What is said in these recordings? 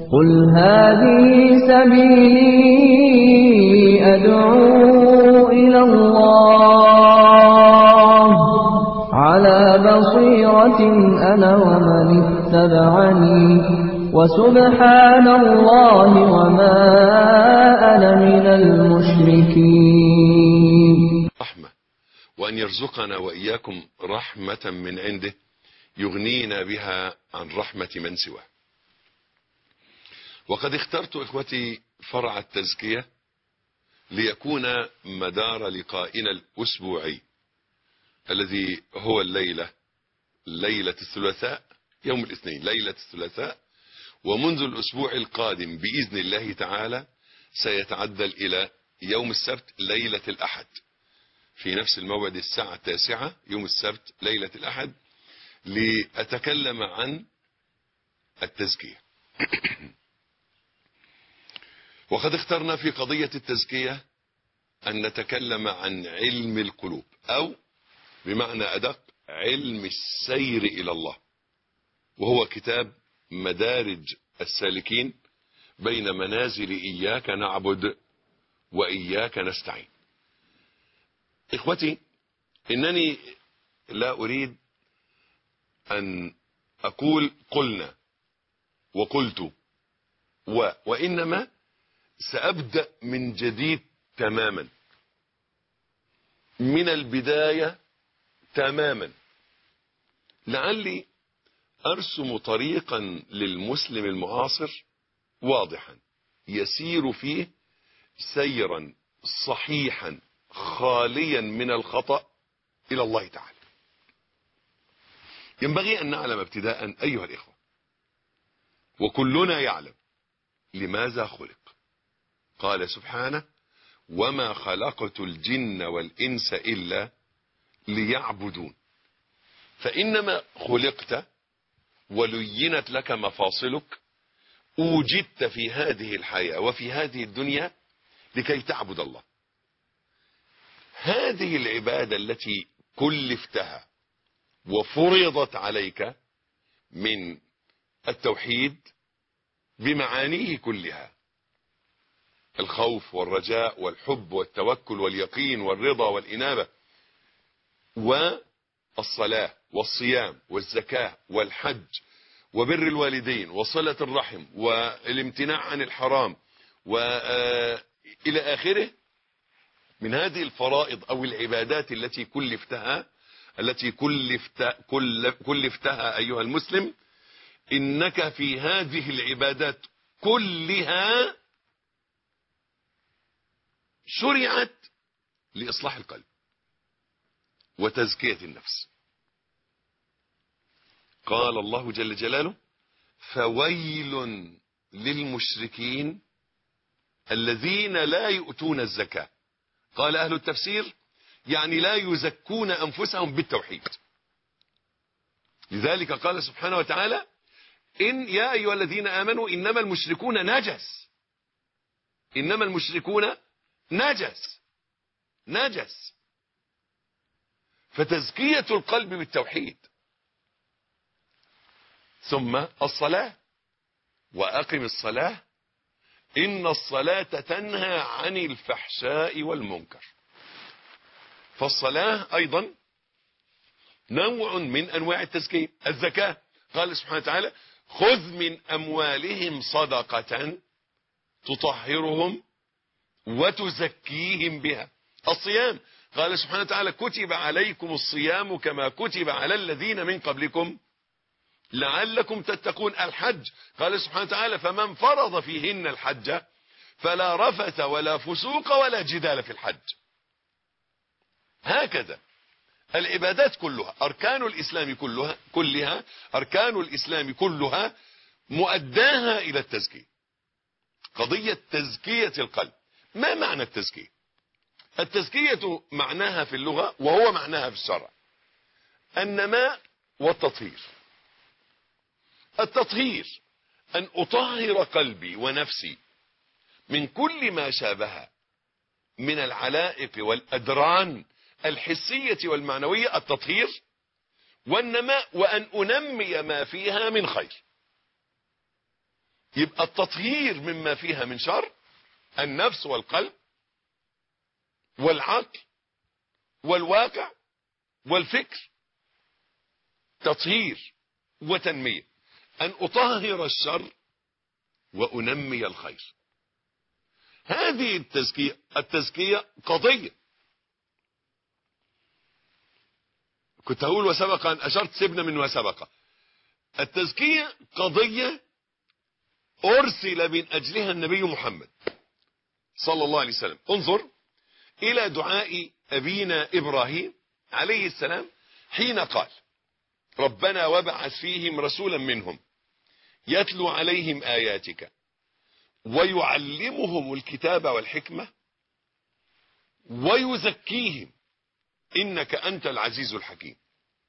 قل هذه سبيلي أدعو إلى الله على بصيرة أنا ومن اتبعني وسبحان الله وما أنا من المشركين. رحمة، وأن يرزقنا وإياكم رحمة من عنده يغنينا بها عن رحمة من سواه. وقد اخترت إخوتي فرع التزكية ليكون مدار لقائنا الأسبوعي الذي هو ليلة الثلاثاء، يوم الاثنين ليلة الثلاثاء، ومنذ الأسبوع القادم بإذن الله تعالى سيتعدل إلى يوم السبت ليلة الأحد، في نفس الموعد الساعة 9 يوم السبت ليلة الأحد، لأتكلم عن التزكية. وقد اخترنا في قضية التزكية أن نتكلم عن علم القلوب، أو بمعنى أدق علم السير إلى الله، وهو كتاب مدارج السالكين بين منازل إياك نعبد وإياك نستعين. إخوتي، إنني لا أريد أن أقول قلنا وقلت وإنما سأبدأ من جديد تماما، من البداية تماما، لعلي أرسم طريقا للمسلم المعاصر واضحا يسير فيه سيرا صحيحا خاليا من الخطأ إلى الله تعالى. ينبغي أن نعلم ابتداء أيها الإخوة، وكلنا يعلم لماذا خلق. قال سبحانه: وما خلقت الجن والإنس إلا ليعبدون. فإنما خلقت ولينت لك مفاصلك، أوجدت في هذه الحياة وفي هذه الدنيا لكي تعبد الله. هذه العبادة التي كلفتها وفرضت عليك من التوحيد بمعانيه كلها، الخوف والرجاء والحب والتوكل واليقين والرضا والإنابة، والصلاة والصيام والزكاة والحج وبر الوالدين وصلة الرحم والامتناع عن الحرام وإلى آخره من هذه الفرائض أو العبادات التي كلفتها أيها المسلم. إنك في هذه العبادات كلها شرعت لإصلاح القلب وتزكية النفس. قال الله جل جلاله: فويل للمشركين الذين لا يؤتون الزكاة. قال أهل التفسير يعني لا يزكون أنفسهم بالتوحيد. لذلك قال سبحانه وتعالى: إن يا أيها الذين آمنوا إنما المشركون نجس. إنما المشركون نجس. فتزكية القلب بالتوحيد. ثم الصلاة: وأقم الصلاة إن الصلاة تنهى عن الفحشاء والمنكر. فالصلاة أيضا نوع من أنواع التزكية. الزكاة: قال سبحانه وتعالى: خذ من أموالهم صدقة تطهرهم وتزكيهم بها. الصيام: قال سبحانه وتعالى: كتب عليكم الصيام كما كتب على الذين من قبلكم لعلكم تتقون. الحج: قال سبحانه وتعالى: فمن فرض فيهن الحج فلا رفث ولا فسوق ولا جدال في الحج. هكذا العبادات كلها، أركان الإسلام كلها مؤداها إلى التزكية. قضية تزكية القلب. ما معنى التزكية؟ التزكية معناها في اللغة وهو معناها في الشرع النماء والتطهير. التطهير أن أطهر قلبي ونفسي من كل ما شابه من العلائق والأدران الحسية والمعنوية، التطهير. والنماء وأن أنمي ما فيها من خير. يبقى التطهير مما فيها من شر النفس والقلب والعقل والواقع والفكر، تطهير وتنمية، أن أطهر الشر وأنمي الخير. هذه التزكية قضية. كنت هقول وسبق أن أشرت، سيبنا من وسبق. التزكية قضية أرسل من أجلها النبي محمد صلى الله عليه وسلم. انظر إلى دعاء أبينا إبراهيم عليه السلام حين قال: ربنا وابعث فيهم رسولا منهم يتلو عليهم آياتك ويعلمهم الكتاب والحكمة ويزكيهم إنك أنت العزيز الحكيم.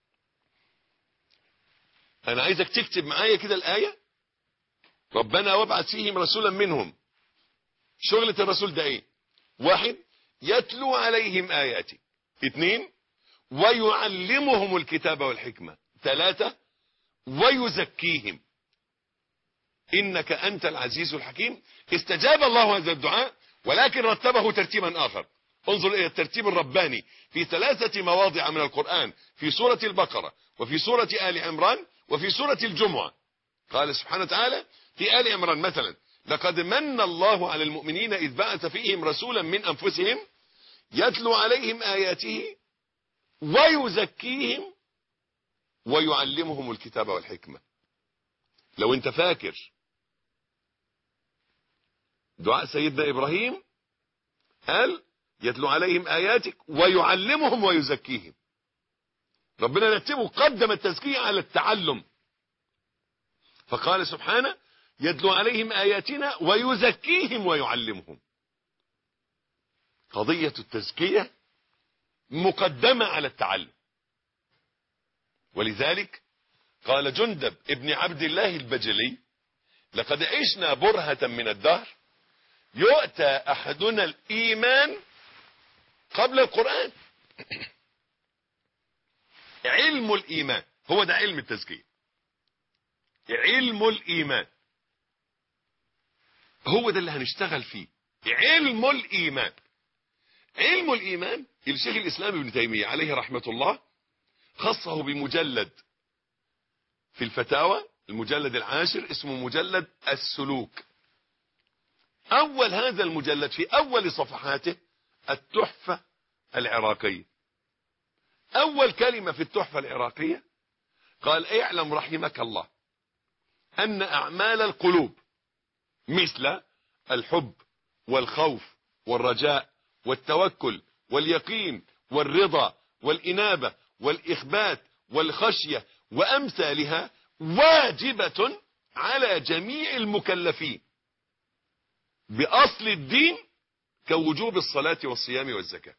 أنا عايزك تكتب معايا كده الآية: ربنا وابعث فيهم رسولا منهم. شغلة الرسول ده ايه؟ 1 يتلو عليهم آياتك. 2 ويعلمهم الكتاب والحكمة. 3 ويزكيهم إنك أنت العزيز الحكيم. استجاب الله هذا الدعاء، ولكن رتبه ترتيبا آخر. انظر إلى الترتيب الرباني في 3 مواضع من القرآن، في سورة البقرة وفي سورة آل عمران وفي سورة الجمعة. قال سبحانه وتعالى في آل عمران مثلا: لقد من الله على المؤمنين إذ بعث فيهم رسولا من أنفسهم يتلو عليهم آياته ويزكيهم ويعلمهم الكتاب والحكمة. لو انت فاكر دعاء سيدنا إبراهيم قال: يتلو عليهم آياتك ويعلمهم ويزكيهم. ربنا رتبه، قدم التزكية على التعلم، فقال سبحانه: يتلو عليهم آياتنا ويزكيهم ويعلمهم. قضية التزكية مقدمة على التعلم. ولذلك قال جندب ابن عبد الله البجلي: لقد عشنا برهة من الدهر يؤتى أحدنا الإيمان قبل القرآن. علم الإيمان هو ده علم التزكية. علم الإيمان هو ده اللي هنشتغل فيه. علم الإيمان. علم الإيمان الشيخ الإسلام ابن تيمية عليه رحمة الله خصه بمجلد في الفتاوى، المجلد 10 اسمه مجلد السلوك. أول هذا المجلد في أول صفحاته التحفة العراقية. أول كلمة في التحفة العراقية قال: اعلم رحمك الله أن أعمال القلوب مثل الحب والخوف والرجاء والتوكل واليقين والرضا والإنابة والإخبات والخشية وأمثالها واجبة على جميع المكلفين بأصل الدين كوجوب الصلاة والصيام والزكاة.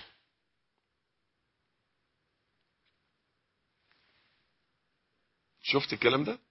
شفت الكلام ده؟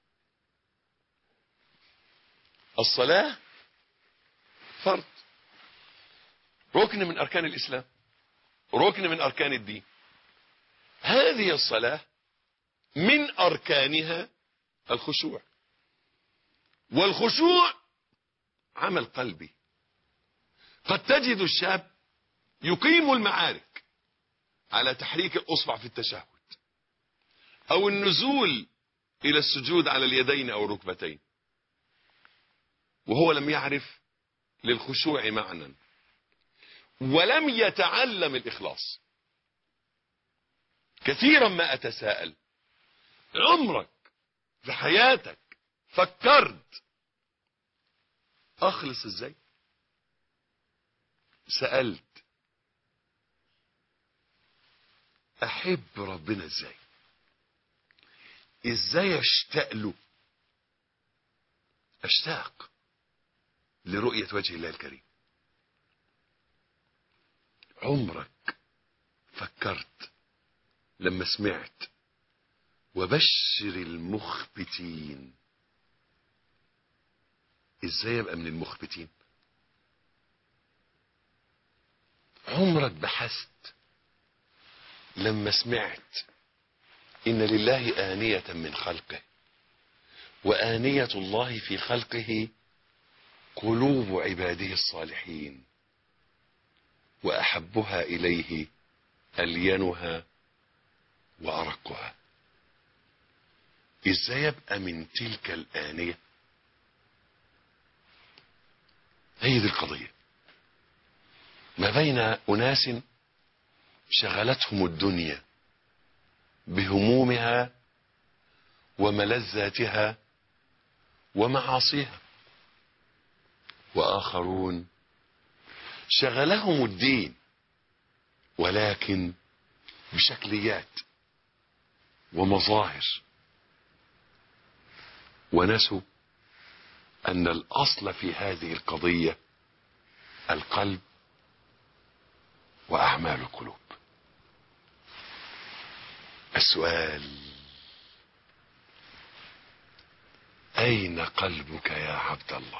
الصلاة فرض، ركن من أركان الإسلام، ركن من أركان الدين. هذه الصلاة من أركانها الخشوع، والخشوع عمل قلبي. قد تجد الشاب يقيم المعارك على تحريك الأصبع في التشهد أو النزول إلى السجود على اليدين أو الركبتين، وهو لم يعرف للخشوع معنى ولم يتعلم الإخلاص. كثيرا ما أتساءل: عمرك في حياتك فكرت أخلص إزاي؟ سألت أحب ربنا إزاي؟ إزاي أشتاق له؟ أشتاق لرؤية وجه الله الكريم. عمرك فكرت لما سمعت وبشر المخبتين ازاي ابقى من المخبتين؟ عمرك بحثت لما سمعت ان لله آنية من خلقه وآنية الله في خلقه قلوب عباده الصالحين، وأحبها إليه ألينها وأرقها. إزاي يبقى من تلك الآنية؟ هي دي القضية. ما بين أناس شغلتهم الدنيا بهمومها وملذاتها ومعاصيها، وآخرون شغلهم الدين ولكن بشكليات ومظاهر، ونسوا أن الأصل في هذه القضية القلب وأعمال القلوب. السؤال: أين قلبك يا عبد الله؟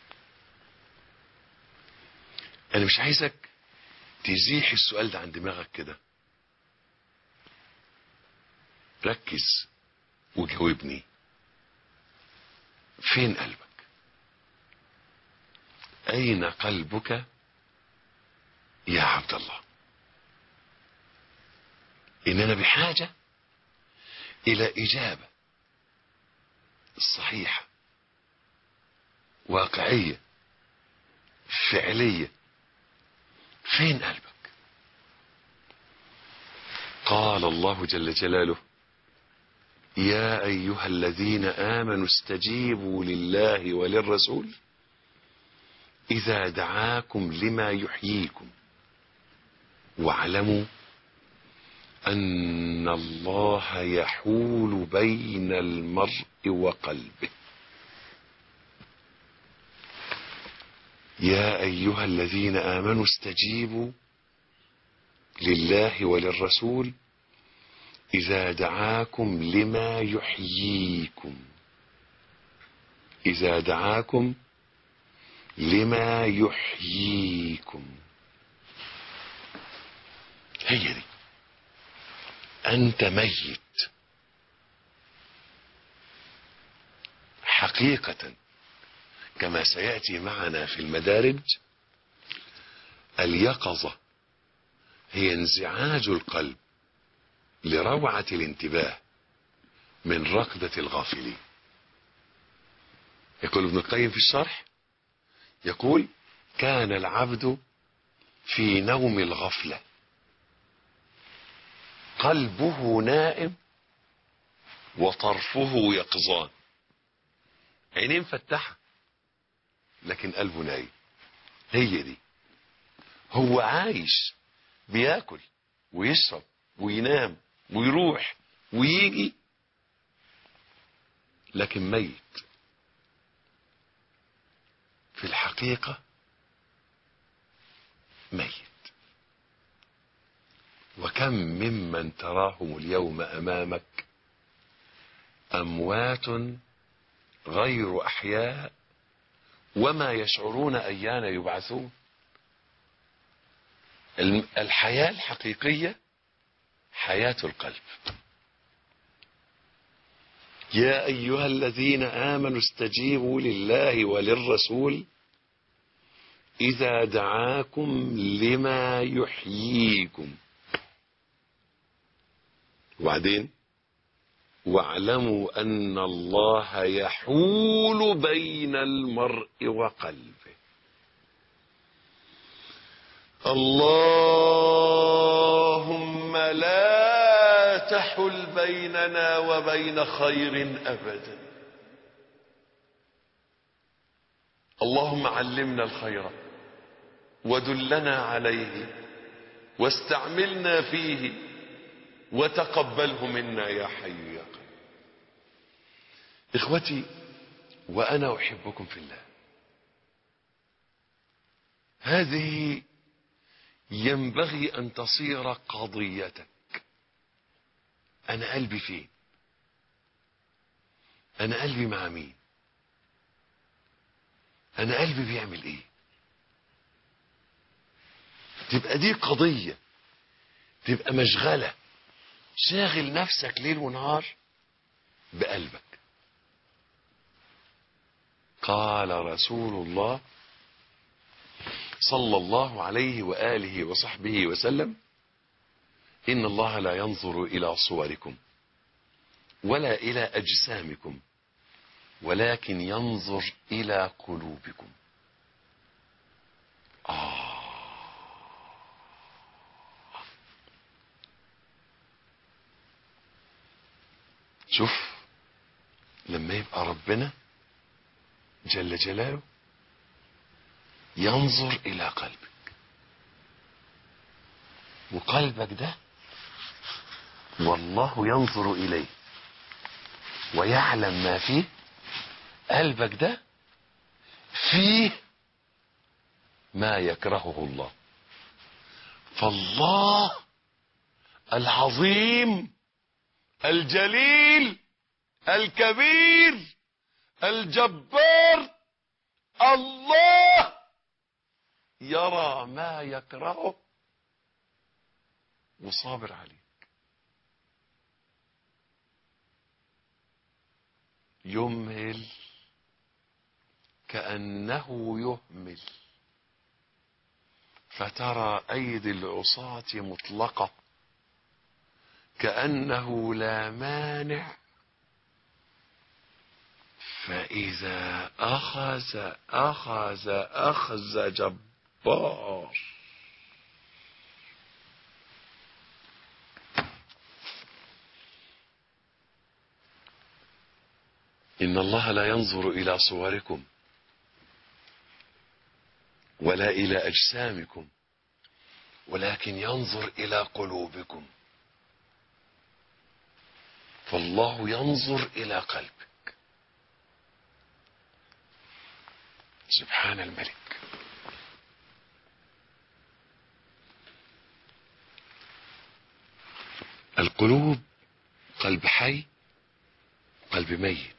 أنا مش عايزك تزيح السؤال ده عن دماغك كده، ركز وجاوبني. فين قلبك؟ أين قلبك يا عبد الله؟ إننا بحاجة إلى إجابة صحيحة واقعية فعلية. فين قلبك؟ قال الله جل جلاله: يا أيها الذين آمنوا استجيبوا لله وللرسول إذا دعاكم لما يحييكم واعلموا أن الله يحول بين المرء وقلبه. يا أيها الذين آمنوا استجيبوا لله وللرسول إذا دعاكم لما يحييكم، إذا دعاكم لما يحييكم. هي دي. أنت ميت حقيقة، كما سيأتي معنا في المدارج. اليقظة هي انزعاج القلب لروعة الانتباه من ركضة الغافلين. يقول ابن القيم في الشرح، يقول: كان العبد في نوم الغفلة قلبه نائم وطرفه يقظان. عينين فتحة لكن قلبه نايم. هي دي. هو عايش بياكل ويشرب وينام ويروح ويجي لكن ميت. في الحقيقة ميت. وكم ممن تراهم اليوم أمامك أموات غير أحياء وما يشعرون أيان يبعثون. الحياة الحقيقية حياة القلب. يا أيها الذين آمنوا استجيبوا لله وللرسول إذا دعاكم لما يحييكم. وبعدين: واعلموا أن الله يحول بين المرء وقلبه. اللهم لا تحل بيننا وبين خير أبدا. اللهم علمنا الخير ودلنا عليه واستعملنا فيه وتقبله منا يا حي يا قيوم. إخوتي، وأنا أحبكم في الله. هذه ينبغي أن تصير قضيتك. أنا قلبي فين؟ أنا قلبي مع مين؟ أنا قلبي بيعمل إيه؟ تبقى دي قضية، تبقى مشغلة، شاغل نفسك ليل ونهار بقلبك. قال رسول الله صلى الله عليه وآله وصحبه وسلم: إن الله لا ينظر إلى صوركم ولا إلى أجسامكم ولكن ينظر إلى قلوبكم. شوف لما يبقى ربنا جل جلاله ينظر إلى قلبك، وقلبك ده والله ينظر إليه ويعلم ما فيه. قلبك ده فيه ما يكرهه الله. فالله العظيم الجليل الكبير الجبار الله يرى ما يكرهه وصابر عليك. يمهل كأنه يهمل، فترى أيدي العصاة مطلقة كأنه لا مانع، فإذا أخذ جبار. إن الله لا ينظر إلى صوركم ولا إلى أجسامكم ولكن ينظر إلى قلوبكم. فالله ينظر إلى قلبك. سبحان الملك. القلوب قلب حي، قلب ميت.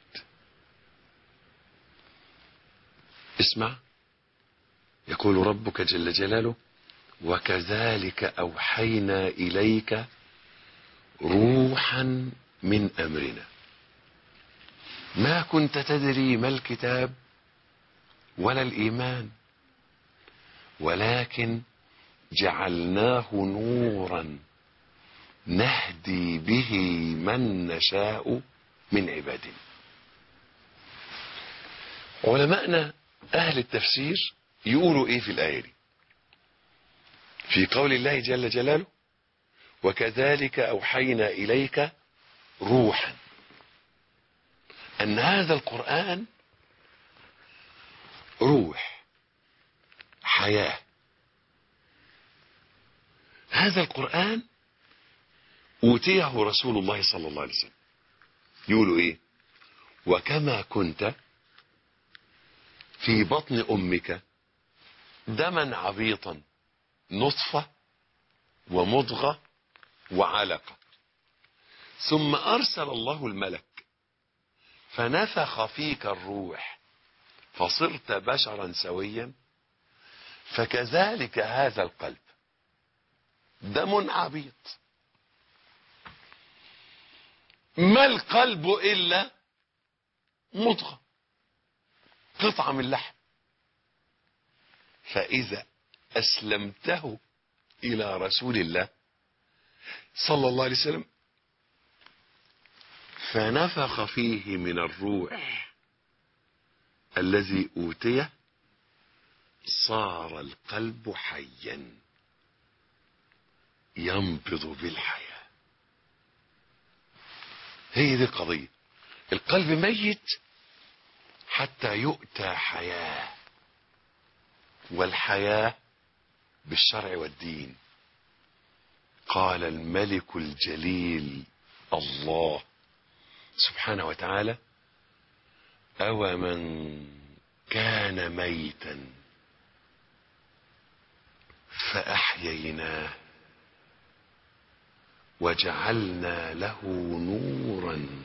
اسمع، يقول ربك جل جلاله: وكذلك أوحينا إليك روحا من أمرنا ما كنت تدري ما الكتاب ولا الإيمان ولكن جعلناه نورا نهدي به من نشاء من عبادنا. علماءنا أهل التفسير يقولوا إيه في الآية دي؟ في قول الله جل جلاله: وكذلك أوحينا إليك روحا، أن هذا القرآن روح حياة. هذا القرآن أوتيه رسول الله صلى الله عليه وسلم. يقولوا إيه؟ وكما كنت في بطن أمك دما عبيطا نطفة ومضغة وعلقة، ثم أرسل الله الملك فنفخ فيك الروح فصرت بشرا سويا، فكذلك هذا القلب دم عبيط. ما القلب إلا مضغة، قطعة من لحم، فإذا أسلمته إلى رسول الله صلى الله عليه وسلم فنفخ فيه من الروح الذي أوتيه، صار القلب حيا ينبض بالحياة. هي دي القضية. القلب ميت حتى يؤتى حياة، والحياة بالشرع والدين. قال الملك الجليل الله سبحانه وتعالى: أومن كان ميتا فأحييناه وجعلنا له نورا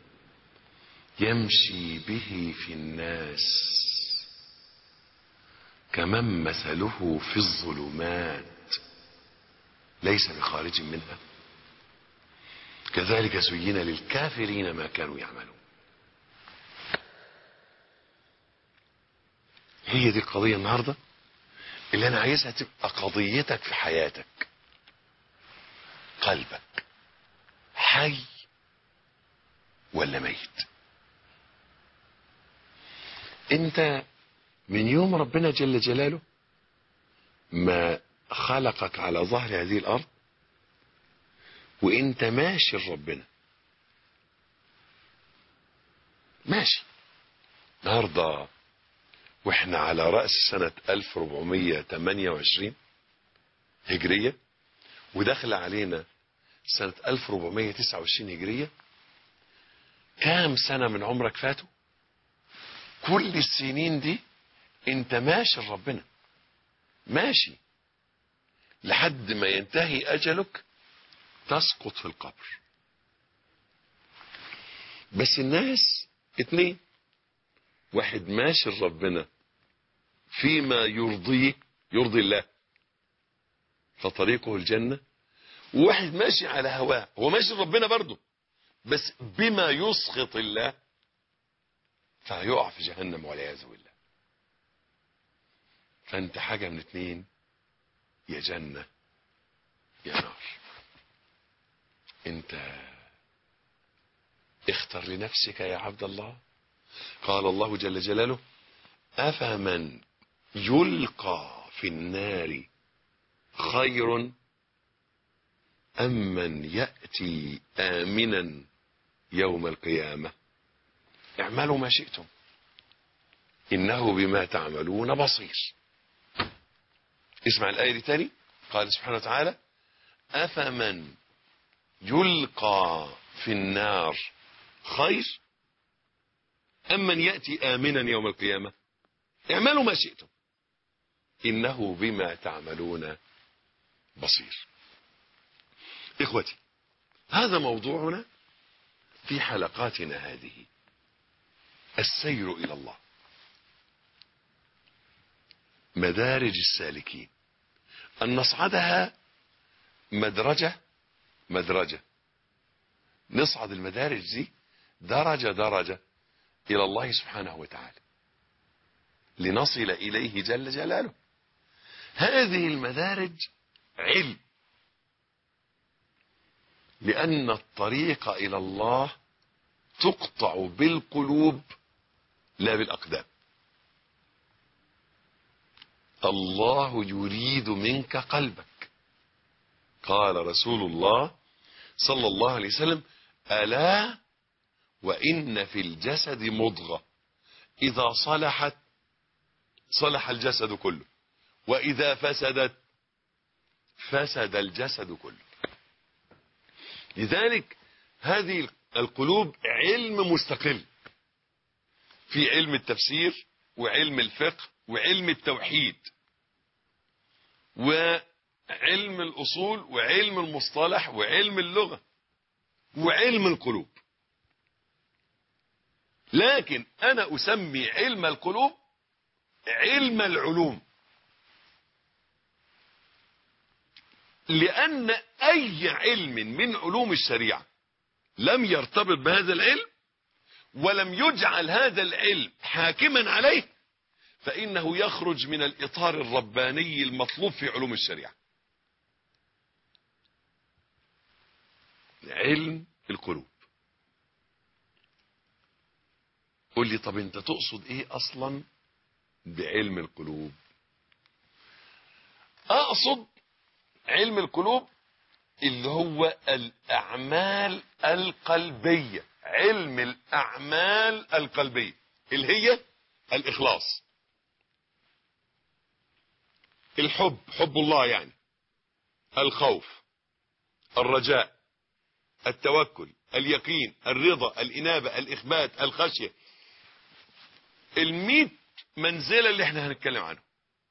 يمشي به في الناس كمن مثله في الظلمات ليس بخارج منها كذلك زين للكافرين ما كانوا يعملون. هي دي القضية النهاردة اللي انا عايزها تبقى قضيتك في حياتك. قلبك حي ولا ميت؟ انت من يوم ربنا جل جلاله ما خلقك على ظهر هذه الارض وانت ماشي لربنا، ماشي النهارده واحنا على رأس سنة 1428 هجرية، وداخل علينا سنة 1429 هجرية. كام سنة من عمرك فاتوا؟ كل السنين دي انت ماشي لربنا، ماشي لحد ما ينتهي اجلك تسقط في القبر. بس الناس اتنين، واحد ماشي لربنا فيما يرضي الله فطريقه الجنة، وواحد ماشي على هواه، هو ماشي لربنا برضه بس بما يسخط الله فهيقع في جهنم والعياذ بالله. فانت حاجة من اتنين، يا جنة يا نار. انت اختر لنفسك يا عبد الله. قال الله جل جلاله: أفمن يلقى في النار خير أم من يأتي آمنا يوم القيامة؟ اعملوا ما شئتم إنه بما تعملون بصير. اسمع الآية دي تاني. قال سبحانه وتعالى: أفمن يلقى في النار خير أم من يأتي آمنا يوم القيامة؟ اعملوا ما شئتم إنه بما تعملون بصير. إخوتي، هذا موضوعنا في حلقاتنا هذه، السير إلى الله، مدارج السالكين، أن نصعدها مدرجة مدرجة، نصعد المدارج دي درجة درجة إلى الله سبحانه وتعالى لنصل إليه جل جلاله. هذه المدارج علم، لأن الطريق إلى الله تقطع بالقلوب لا بالأقدام. الله يريد منك قلبك. قال رسول الله صلى الله عليه وسلم: ألا وإن في الجسد مضغة إذا صلحت صلح الجسد كله وإذا فسدت فسد الجسد كله. لذلك هذه القلوب علم مستقل، في علم التفسير وعلم الفقه وعلم التوحيد وعلم الأصول وعلم المصطلح وعلم اللغة وعلم القلوب. لكن أنا أسمي علم القلوب علم العلوم، لأن أي علم من علوم الشريعة لم يرتبط بهذا العلم ولم يجعل هذا العلم حاكما عليه فإنه يخرج من الإطار الرباني المطلوب في علوم الشريعة. علم القلوب. قل لي طب انت تقصد ايه اصلا بعلم القلوب؟ اقصد علم القلوب اللي هو الاعمال القلبية، علم الاعمال القلبية اللي هي الاخلاص، الحب، حب الله يعني، الخوف، الرجاء، التوكل، اليقين، الرضا، الانابة، الاخبات، الخشية، 100 منزلة اللي احنا هنتكلم عنه.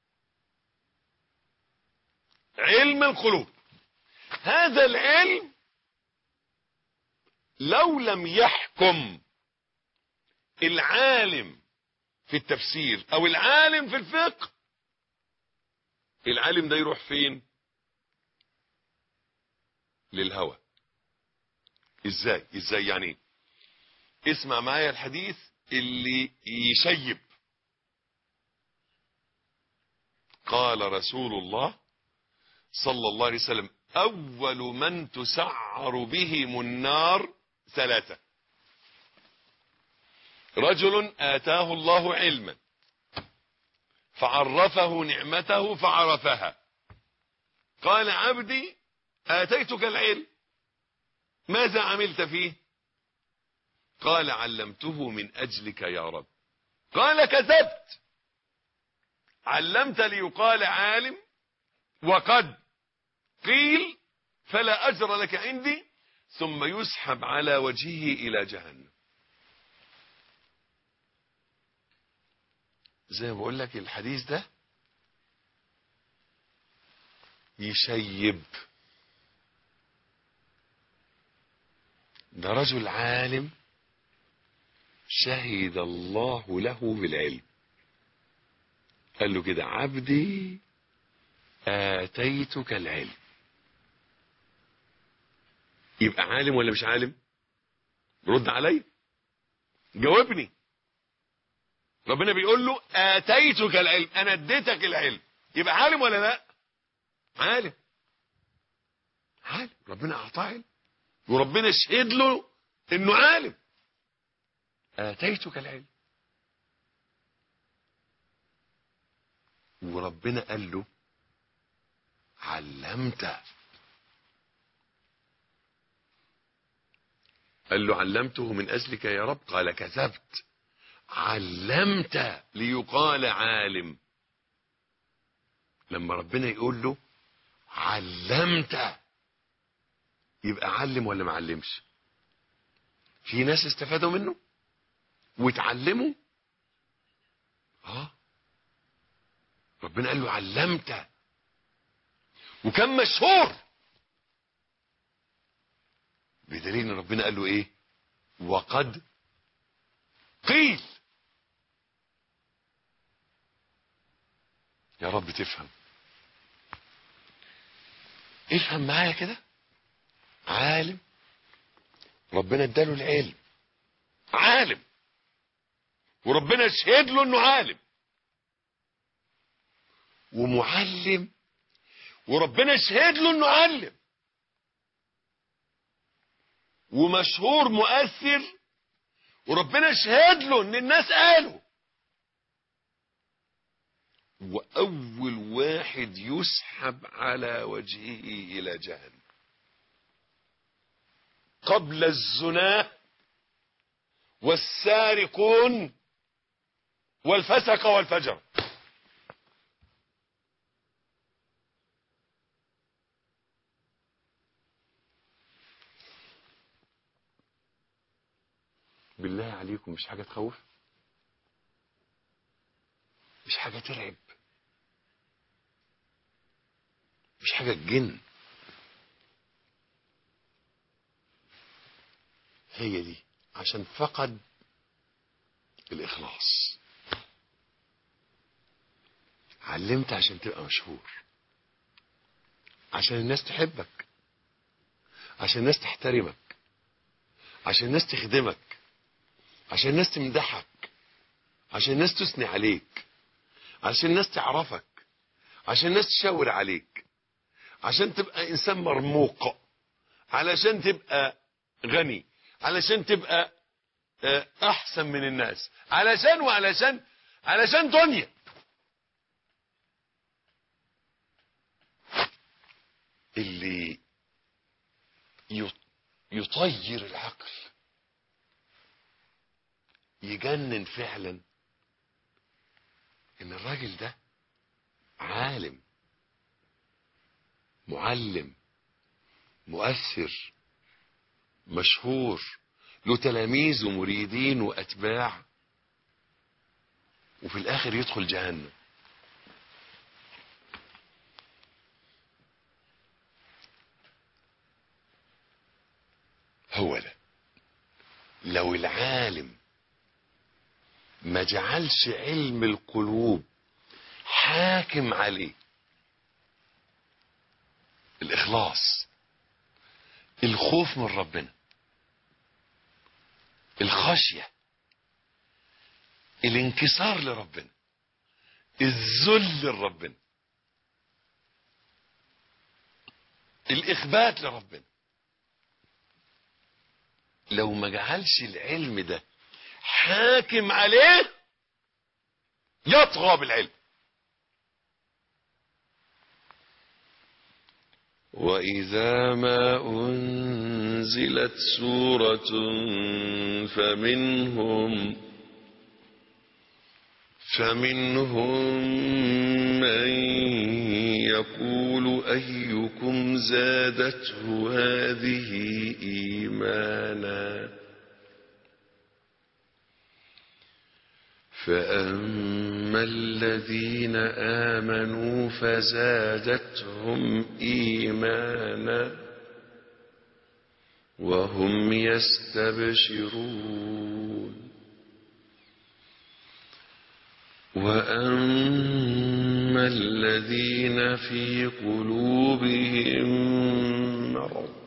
علم القلوب. هذا العلم لو لم يحكم العالم في التفسير او العالم في الفقه، العالم ده يروح فين؟ للهوى. ازاي يعني؟ اسمع معايا الحديث اللي يشيب. قال رسول الله صلى الله عليه وسلم: أول من تسعر بهم النار 3: رجل آتاه الله علما فعرفه نعمته فعرفها، قال: عبدي آتيتك العلم ماذا عملت فيه؟ قال: علمته من أجلك يا رب. قال: كذبت، علمت ليقال عالم وقد قيل فلا أجر لك عندي، ثم يسحب على وجهه إلى جهنم. زي ما بقول لك الحديث ده يشيب. ده رجل عالم شهد الله له بالعلم، قال له كده: عبدي آتيتك العلم. يبقى عالم ولا مش عالم؟ رد علي، جاوبني. ربنا بيقول له: آتيتك العلم، أنا اديتك العلم. يبقى عالم ولا لا؟ عالم. عالم، ربنا أعطاه علم وربنا شهد له إنه عالم. آتيتك العلم، وربنا قال له: علمت. قال له: علمته من أجلك يا رب. قال: كذبت، علمت ليقال عالم. لما ربنا يقول له علمت، يبقى علم ولا ما علمش؟ في ناس استفادوا منه واتعلموا. ربنا قال له علمت، وكان مشهور، بدليل ان ربنا قال له ايه؟ وقد قيل. يا رب تفهم، افهم معايا كده. عالم، ربنا اداله العلم، عالم، وربنا شهد له انه عالم. ومعلم، وربنا شهد له انه علم. ومشهور مؤثر، وربنا شهد له ان الناس قالوا. واول واحد يسحب على وجهه الى جهنم قبل الزنا والسارقون والفسق والفجر. بالله عليكم، مش حاجة تخوف؟ مش حاجة ترعب؟ مش حاجة تجن؟ هي دي، عشان فقد الإخلاص. علمت عشان تبقى مشهور، عشان الناس تحبك، عشان الناس تحترمك، عشان الناس تخدمك، عشان الناس تمدحك، عشان الناس تثني عليك، عشان الناس تعرفك، عشان الناس تشاور عليك، عشان تبقى إنسان مرموق، علشان تبقى غني، علشان تبقى أحسن من الناس، علشان دنيا. اللي يطير العقل، يجنن فعلا، ان الراجل ده عالم، معلم، مؤثر، مشهور، له تلاميذ ومريدين واتباع، وفي الاخر يدخل جهنم. هو ده. لو العالم ما جعلش علم القلوب حاكم عليه، الإخلاص، الخوف من ربنا، الخشية، الانكسار لربنا، الذل لربنا، الإخبات لربنا. لو ما جعلش العلم ده حاكم عليه يطغى بالعلم. وإذا ما أنزلت سورة فمنهم من يقول أيكم زادته هذه إيمانا فأما الذين آمنوا فزادتهم إيمانا وهم يستبشرون وأما الذين في قلوبهم مرض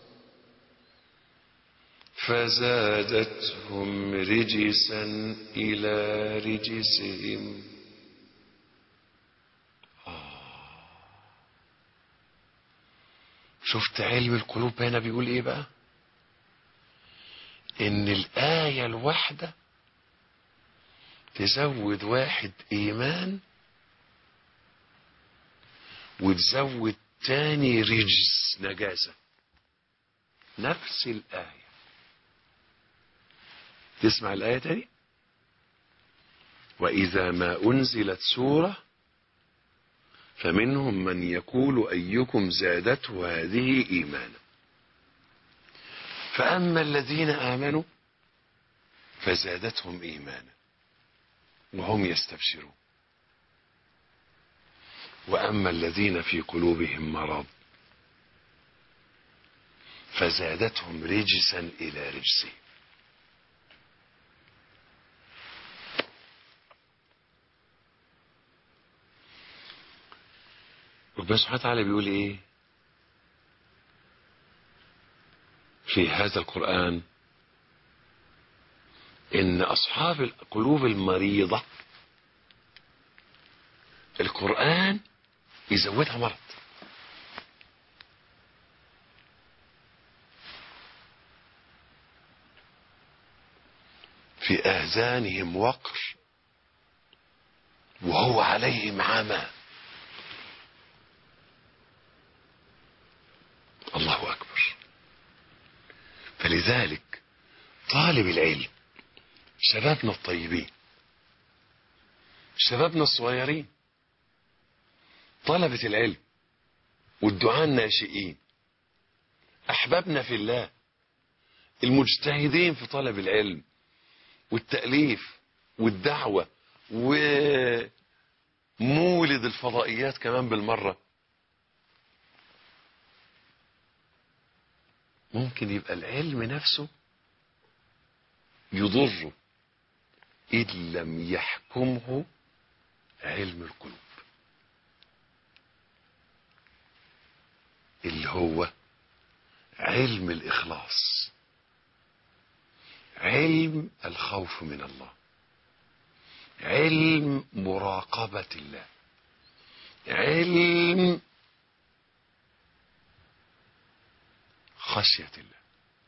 فزادتهم رجسا إلى رجسهم. شفت علم القلوب هنا بيقول ايه بقى؟ ان الآية الواحدة تزود واحد ايمان وتزود تاني رجس نجاسة. نفس الآية. تسمع الآية تاني. وإذا ما أنزلت سورة فمنهم من يقول أيكم زادته هذه إيمانا فأما الذين آمنوا فزادتهم إيمانا وهم يستبشرون وأما الذين في قلوبهم مرض فزادتهم رجسا إلى رجسهم. ربنا سبحانه وتعالى بيقول ايه في هذا القرآن؟ ان اصحاب القلوب المريضة القرآن يزودها مرض. في اذانهم وقر وهو عليهم عمى. الله أكبر. فلذلك طالب العلم، شبابنا الطيبين، شبابنا الصغيرين، طلبة العلم والدعاة الناشئين، أحبابنا في الله، المجتهدين في طلب العلم والتأليف والدعوة ومولد الفضائيات كمان بالمرة، ممكن يبقى العلم نفسه يضره إن لم يحكمه علم القلوب، اللي هو علم الإخلاص، علم الخوف من الله، علم مراقبة الله، علم خشية الله.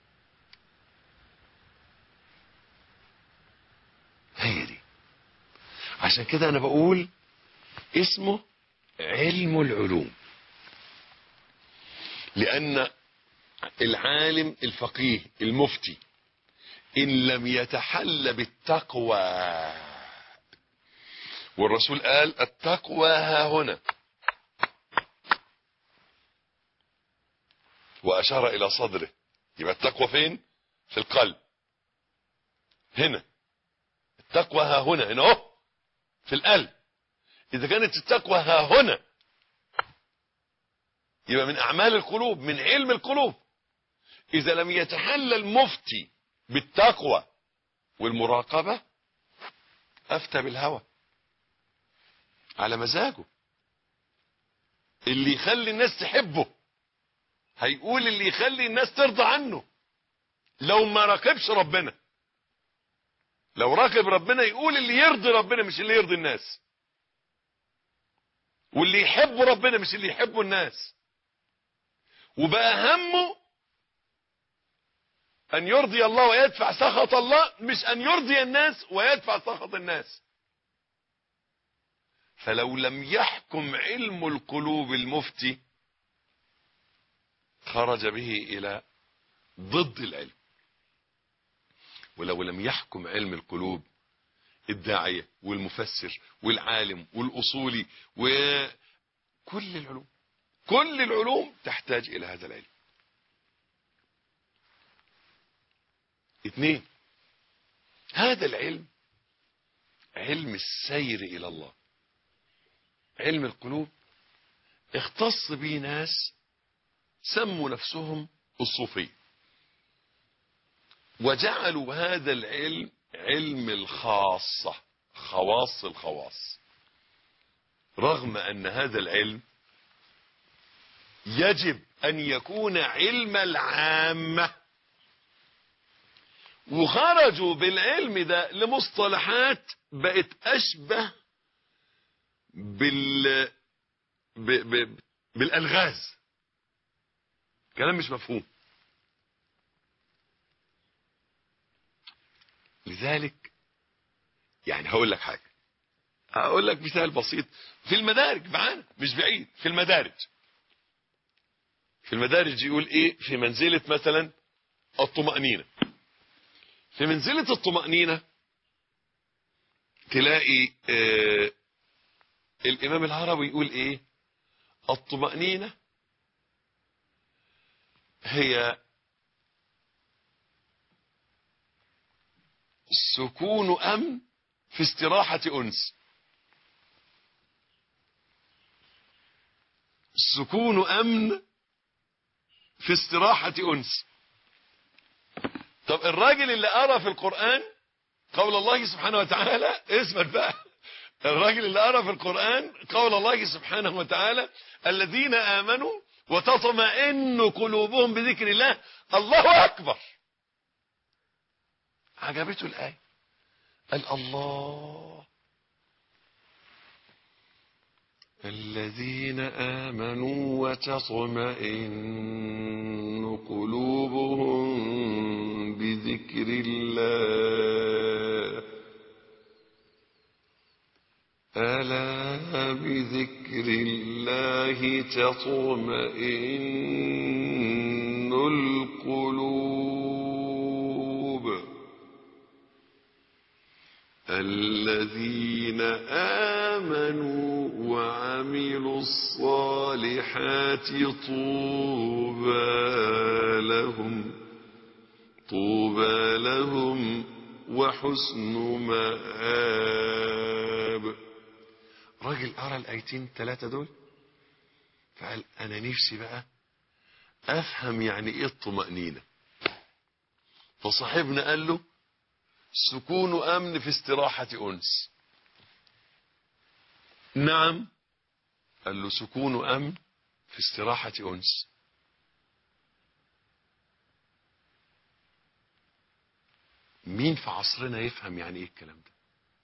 هي دي. عشان كده أنا بقول اسمه علم العلوم، لأن العالم الفقيه المفتي إن لم يتحل بالتقوى، والرسول قال التقوى ها هنا، وأشار إلى صدره، يبقى التقوى فين؟ في القلب. هنا التقوى ها هنا، هنا اهو في القلب. إذا كانت التقوى ها هنا يبقى من أعمال القلوب، من علم القلوب. إذا لم يتحلى المفتي بالتقوى والمراقبة أفتى بالهوى على مزاجه، اللي يخلي الناس تحبه هيقول اللي يخلي الناس ترضى عنه. لو ما راقبش ربنا، لو راقب ربنا يقول اللي يرضي ربنا مش اللي يرضي الناس، واللي يحب ربنا مش اللي يحبه الناس، وبقى همه أن يرضي الله ويدفع سخط الله، مش أن يرضي الناس ويدفع سخط الناس. فلو لم يحكم علم القلوب المفتي خرج به إلى ضد العلم. ولو لم يحكم علم القلوب الداعية والمفسر والعالم والأصولي وكل العلوم، كل العلوم تحتاج إلى هذا العلم. 2، هذا العلم علم السير إلى الله. علم القلوب اختص به ناس سموا نفسهم الصوفية، وجعلوا هذا العلم علم الخاصة، خواص الخواص، رغم أن هذا العلم يجب أن يكون علم العامة. وخرجوا بالعلم ده لمصطلحات بقت أشبه بالألغاز، كلام مش مفهوم. لذلك يعني هقول لك حاجة، هقول لك مثال بسيط في المدارج معانا مش بعيد. في المدارج يقول ايه في منزلة مثلا الطمأنينة. في منزلة الطمأنينة تلاقي الإمام الهروي يقول ايه: الطمأنينة هي سكون أمن في استراحة أنس. سكون أمن في استراحة أنس. طب الراجل اللي قرأ في القرآن قول الله سبحانه وتعالى، اسمع بقى، الراجل اللي قرأ في القرآن قول الله سبحانه وتعالى: الذين آمنوا وتطمئن قلوبهم بذكر الله، الله أكبر. عجبته الآية، قال: الله، الذين آمنوا وتطمئن قلوبهم بذكر الله، ألا بذكر الله تطمئن القلوب. الذين آمنوا وعملوا الصالحات طوبى لهم وحسن مآب. راجل قرأ الآيتين 3 دول فقال: أنا نفسي بقى أفهم يعني إيه الطمأنينة. فصاحبنا قال له: سكون أمن في استراحة أنس. نعم، قال له: سكون أمن في استراحة أنس. مين في عصرنا يفهم يعني ايه الكلام ده؟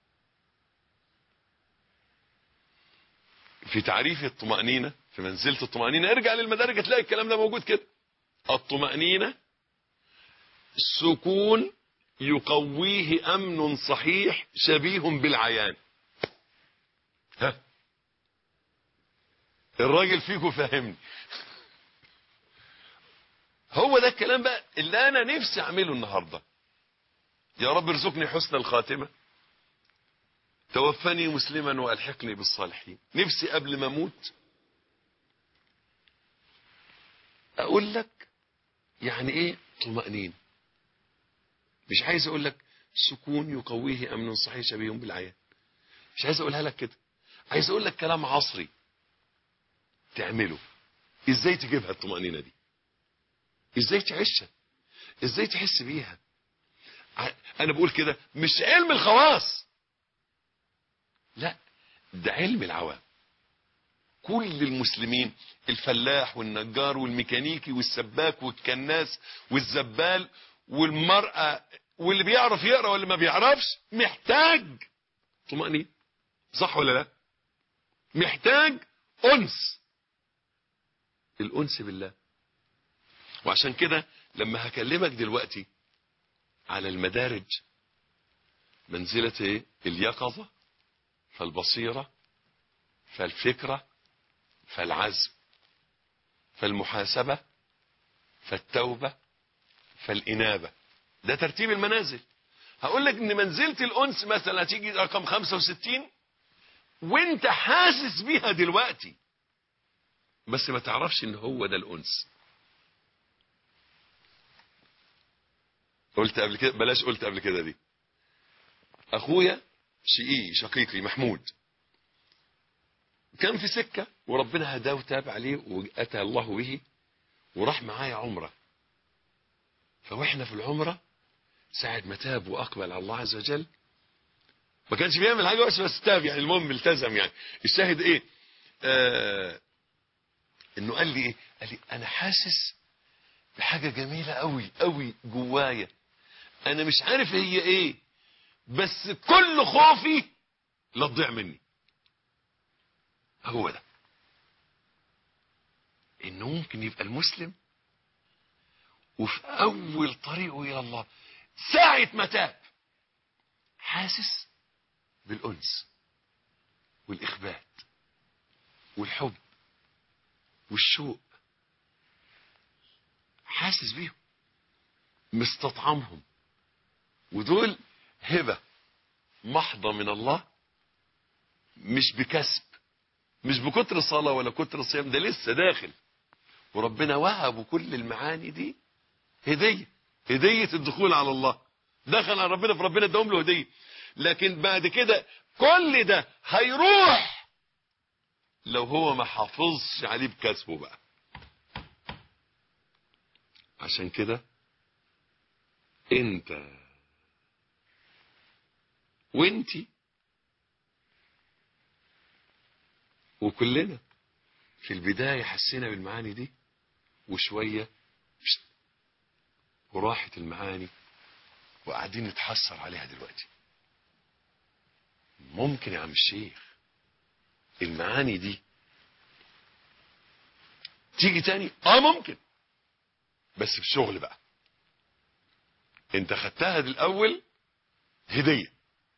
في تعريف الطمأنينة، في منزلة الطمأنينة، ارجع للمدارج تلاقي الكلام ده موجود كده. الطمأنينة سكون يقويه أمن صحيح شبيه بالعيان. ها، الراجل فيكم فاهمني؟ هو ده الكلام بقى اللي أنا نفسي أعمله النهاردة. يا رب ارزقني حسن الخاتمة، توفني مسلما وألحقني بالصالحين. نفسي قبل ما أموت أقول لك يعني إيه طمأنينة. مش عايز أقول لك سكون يقويه أمن صحيح شبيه بالعيان، مش عايز أقولها لك كده. عايز أقول لك كلام عصري تعمله. إزاي تجيبها الطمأنينة دي؟ إزاي تعيشها؟ إزاي تحس بيها؟ أنا بقول كده مش علم الخواص، لا، ده علم العوام. كل المسلمين، الفلاح والنجار والميكانيكي والسباك والكناس والزبال والمرأة واللي بيعرف يقرأ واللي ما بيعرفش محتاج طمأنينة. صح ولا لا؟ محتاج أنس، الأنس بالله. وعشان كده لما هكلمك دلوقتي على المدارج، منزلة ايه؟ اليقظة، فالبصيرة، فالفكرة، فالعزم، فالمحاسبة، فالتوبة، فالإنابة. ده ترتيب المنازل. هقول لك ان منزلة الأنس مثلا هتيجي رقم 65 وانت حاسس بيها دلوقتي، بس ما تعرفش ان هو ده الأنس. قلت قبل كده، بلاش قلت قبل كده دي. اخويا شقيقي محمود كان في سكة وربنا هداه وتاب عليه واتى الله به وراح معايا عمرة. فواحنا في العمرة ساعة ما تاب واقبل على الله عز وجل، ما كانش بيعمل حاجة بس تاب يعني، المهم التزم يعني. الشاهد ايه؟ انه قال لي ايه؟ قال لي انا حاسس بحاجة جميلة قوي قوي جوايا، انا مش عارف هي ايه، بس كل خوفي لا تضيع مني. هو ده انه ممكن يبقى المسلم وفي اول طريقه الى الله ساعة ما تاب حاسس بالانس والاخبات والحب والشوق، حاسس بيهم، مستطعمهم، ودول هبة محضة من الله، مش بكسب، مش بكتر الصلاة ولا كتر الصيام، ده لسه داخل وربنا وهبه كل المعاني دي هدية الدخول على الله. دخل على ربنا فربنا اداهم له هدية، لكن بعد كده كل ده هيروح لو هو ما حافظش عليه بكسبه بقى. عشان كده انت وانتي وكلنا في البداية حسينا بالمعاني دي، وشوية وراحت المعاني وقاعدين نتحسر عليها دلوقتي. ممكن يا عم الشيخ المعاني دي تيجي تاني؟ ممكن، بس بشغل بقى. انت خدتها الاول هدية،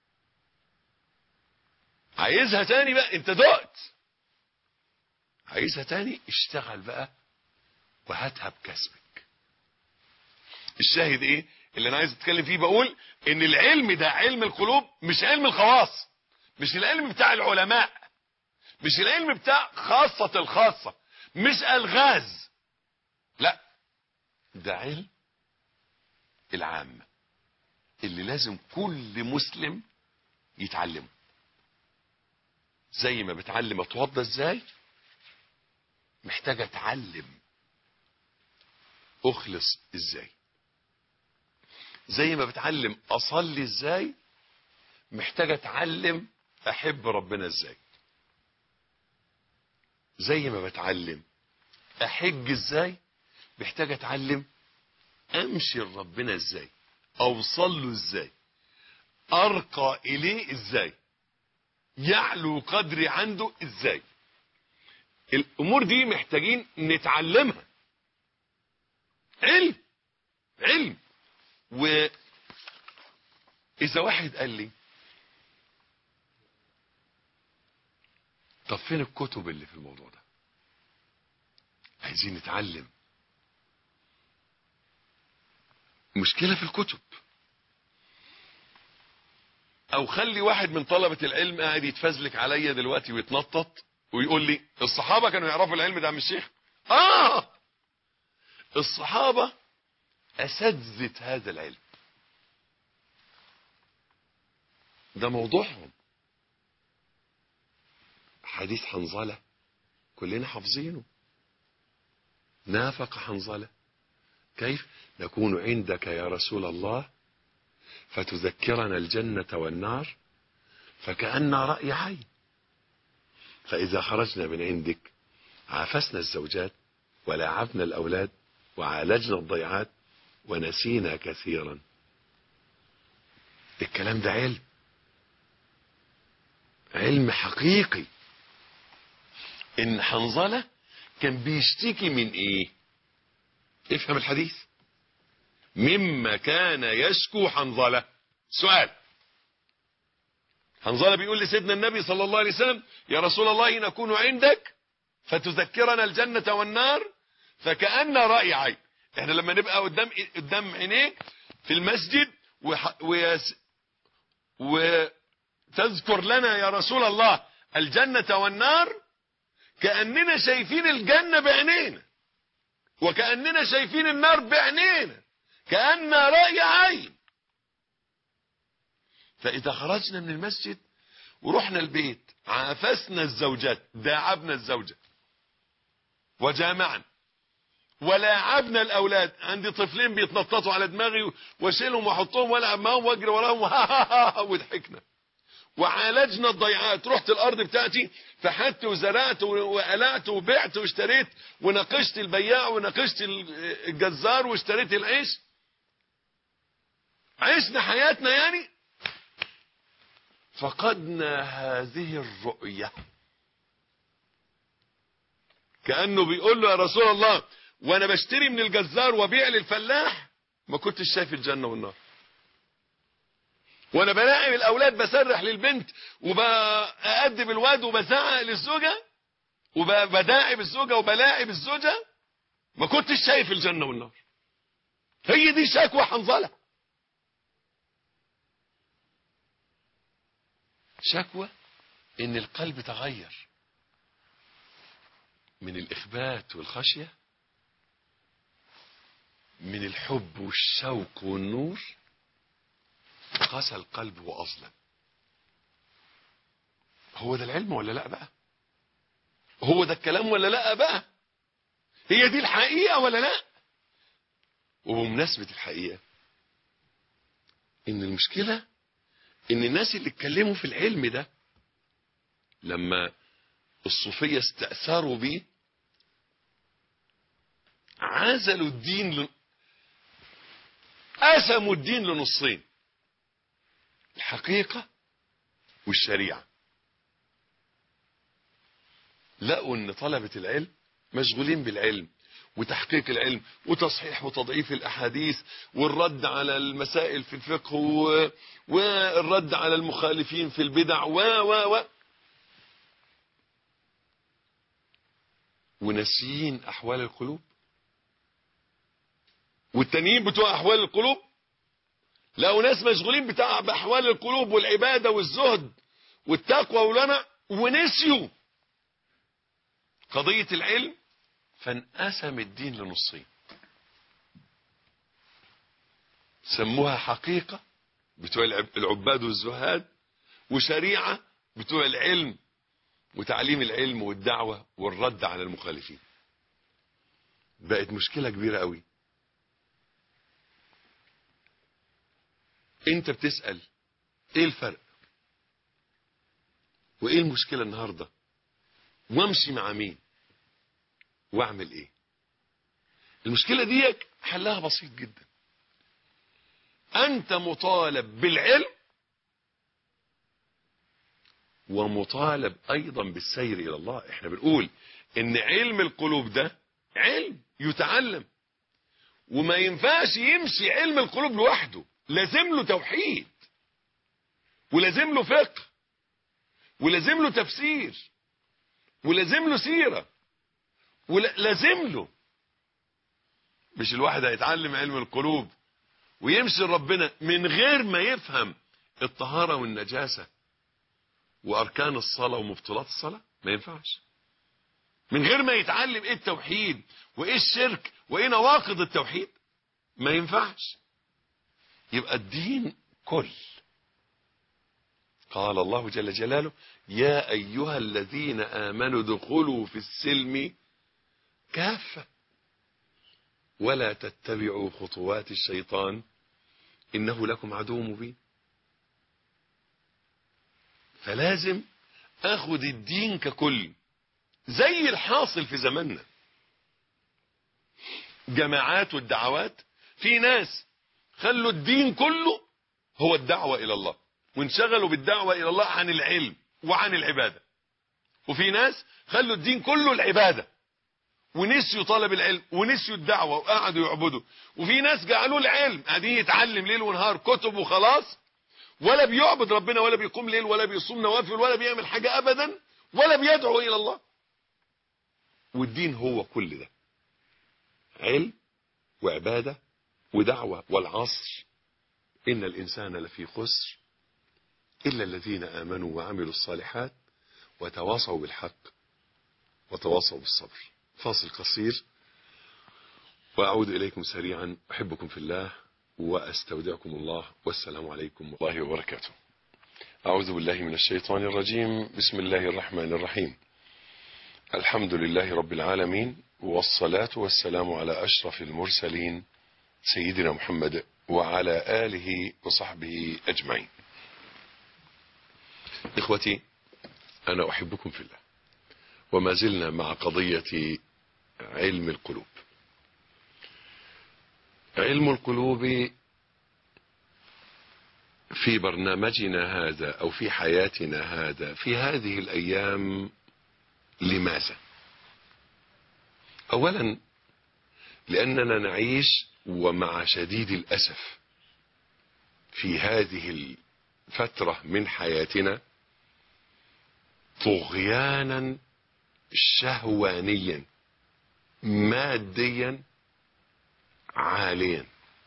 عايزها تاني بقى، انت دقت، عايزها تاني اشتغل بقى وهاتها بكسبك. الشاهد ايه اللي انا عايز اتكلم فيه؟ بقول ان العلم ده علم القلوب، مش علم الخواص، مش العلم بتاع العلماء، مش العلم بتاع خاصة الخاصة، مش الغاز، لا، ده علم العامة اللي لازم كل مسلم يتعلمه. زي ما بتعلم اتوضى ازاي، محتاج اتعلم اخلص ازاي. زي ما بتعلم اصلي ازاي، محتاج اتعلم احب ربنا ازاي. زي ما بتعلم احج ازاي، محتاج اتعلم امشي لربنا ازاي، اوصل له ازاي، ارقى اليه ازاي، يعلو قدري عنده ازاي. الامور دي محتاجين نتعلمها. علم. واذا واحد قال لي طب فين الكتب اللي في الموضوع ده؟ عايزين نتعلم. مشكلة في الكتب. او خلي واحد من طلبة العلم قاعد يتفزلك عليا دلوقتي ويتنطط ويقول لي الصحابة كانوا يعرفوا العلم ده يا عم الشيخ؟ الصحابة اساتذة هذا العلم، ده موضوعهم. حديث حنظلة كلنا حافظينه، نافق حنظلة كيف نكون عندك يا رسول الله فتذكرنا الجنة والنار فكأن رأي عين، فإذا خرجنا من عندك عافسنا الزوجات ولاعبنا الأولاد وعالجنا الضيعات ونسينا كثيرا. الكلام ده علم حقيقي. إن حنظلة كان بيشتكي من إيه؟ افهم الحديث. مما كان يشكو حنظلة. سؤال: حنظلة بيقول لسيدنا النبي صلى الله عليه وسلم: يا رسول الله نكون عندك فتذكرنا الجنة والنار فكأن رأي عين. احنا لما نبقى قدام عينيك في المسجد وتذكر لنا يا رسول الله الجنة والنار، كأننا شايفين الجنة بعينينا وكأننا شايفين النار بعينينا، كأن رأي عين. فإذا خرجنا من المسجد ورحنا البيت، عافسنا الزوجات، داعبنا الزوجة وجامعنا، ولاعبنا الأولاد. عندي طفلين بيتنططوا على دماغي واشيلهم واحطهم والعب معاهم واجري وراهم وضحكنا. وعالجنا الضيعات. رحت الأرض بتاعتي فحدت وزرعت وقلعت وبعت واشتريت وناقشت البياع وناقشت الجزار واشتريت العيش. عشنا حياتنا يعني. فقدنا هذه الرؤية. كأنه بيقول له: يا رسول الله وانا بشتري من الجزار وبيع للفلاح ما كنتش شايف الجنة والنار، وانا بلاعب الاولاد بسرح للبنت وبأدب الواد وبزعق للزوجة وبداعب الزوجة وبلاعب الزوجة ما كنتش شايف الجنة والنار. هي دي شكوى حنظلة. شكوى ان القلب تغير من الإخبات والخشية، من الحب والشوق والنور، قسى القلب وأظلم. هو ده العلم ولا لا بقى؟ هو ده الكلام ولا لا بقى؟ هي دي الحقيقة ولا لا؟ وبمناسبة الحقيقة، إن المشكلة إن الناس اللي اتكلموا في العلم ده لما الصوفية استأثاروا بيه عزلوا الدين قسموا الدين لنصين: الحقيقة والشريعة. لقوا ان طلبة العلم مشغولين بالعلم وتحقيق العلم وتصحيح وتضعيف الأحاديث والرد على المسائل في الفقه والرد على المخالفين في البدع وناسيين أحوال القلوب. والتانيين بتوع أحوال القلوب لقوا ناس مشغولين بأحوال القلوب والعبادة والزهد والتقوى والورع ونسيوا قضية العلم، فانقسم الدين لنصين: سموها حقيقة بتوع العباد والزهاد، وشريعة بتوع العلم وتعليم العلم والدعوة والرد على المخالفين. بقت مشكلة كبيرة قوي. انت بتسأل ايه الفرق وايه المشكلة النهاردة، وامشي مع مين واعمل ايه؟ المشكلة دي حلها بسيط جدا. انت مطالب بالعلم ومطالب ايضا بالسير الى الله. احنا بنقول ان علم القلوب ده علم يتعلم، وما ينفعش يمشي علم القلوب لوحده، لازم له توحيد ولازم له فقه ولازم له تفسير ولازم له سيرة ولازم له. مش الواحد هيتعلم علم القلوب ويمشي ربنا من غير ما يفهم الطهارة والنجاسة وأركان الصلاة ومبطلات الصلاة، ما ينفعش. من غير ما يتعلم ايه التوحيد وايه الشرك وايه نواقض التوحيد، ما ينفعش. يبقى الدين كل. قال الله جل جلاله: يا أيها الذين آمنوا ادخلوا في السلم كافة ولا تتبعوا خطوات الشيطان إنه لكم عدو مبين. فلازم أخذ الدين ككل، زي الحاصل في زماننا. جماعات والدعوات، في ناس خلوا الدين كله هو الدعوة إلى الله وانشغلوا بالدعوة إلى الله عن العلم وعن العبادة، وفي ناس خلوا الدين كله العبادة ونسيوا طلب العلم ونسيوا الدعوة وقعدوا يعبدوا. وفي ناس جعلوا العلم قاعدين يتعلم ليل ونهار كتب وخلاص، ولا بيعبد ربنا ولا بيقوم ليل ولا بيصوم نوافل ولا بيعمل حاجة أبدا ولا بيدعو إلى الله. والدين هو كل ده، علم وعبادة ودعوة. والعصر إن الإنسان لفي خسر إلا الذين آمنوا وعملوا الصالحات وتواصوا بالحق وتواصوا بالصبر. فاصل قصير وأعود إليكم سريعا. أحبكم في الله وأستودعكم الله، والسلام عليكم ورحمة الله وبركاته. أعوذ بالله من الشيطان الرجيم. بسم الله الرحمن الرحيم. الحمد لله رب العالمين، والصلاة والسلام على أشرف المرسلين سيدنا محمد وعلى آله وصحبه أجمعين. إخوتي، أنا أحبكم في الله، وما زلنا مع قضية علم القلوب. علم القلوب في برنامجنا هذا أو في حياتنا هذا في هذه الأيام. لماذا؟ أولا لأننا نعيش ومع شديد الأسف في هذه الفترة من حياتنا طغيانا شهوانيا ماديا عاليا.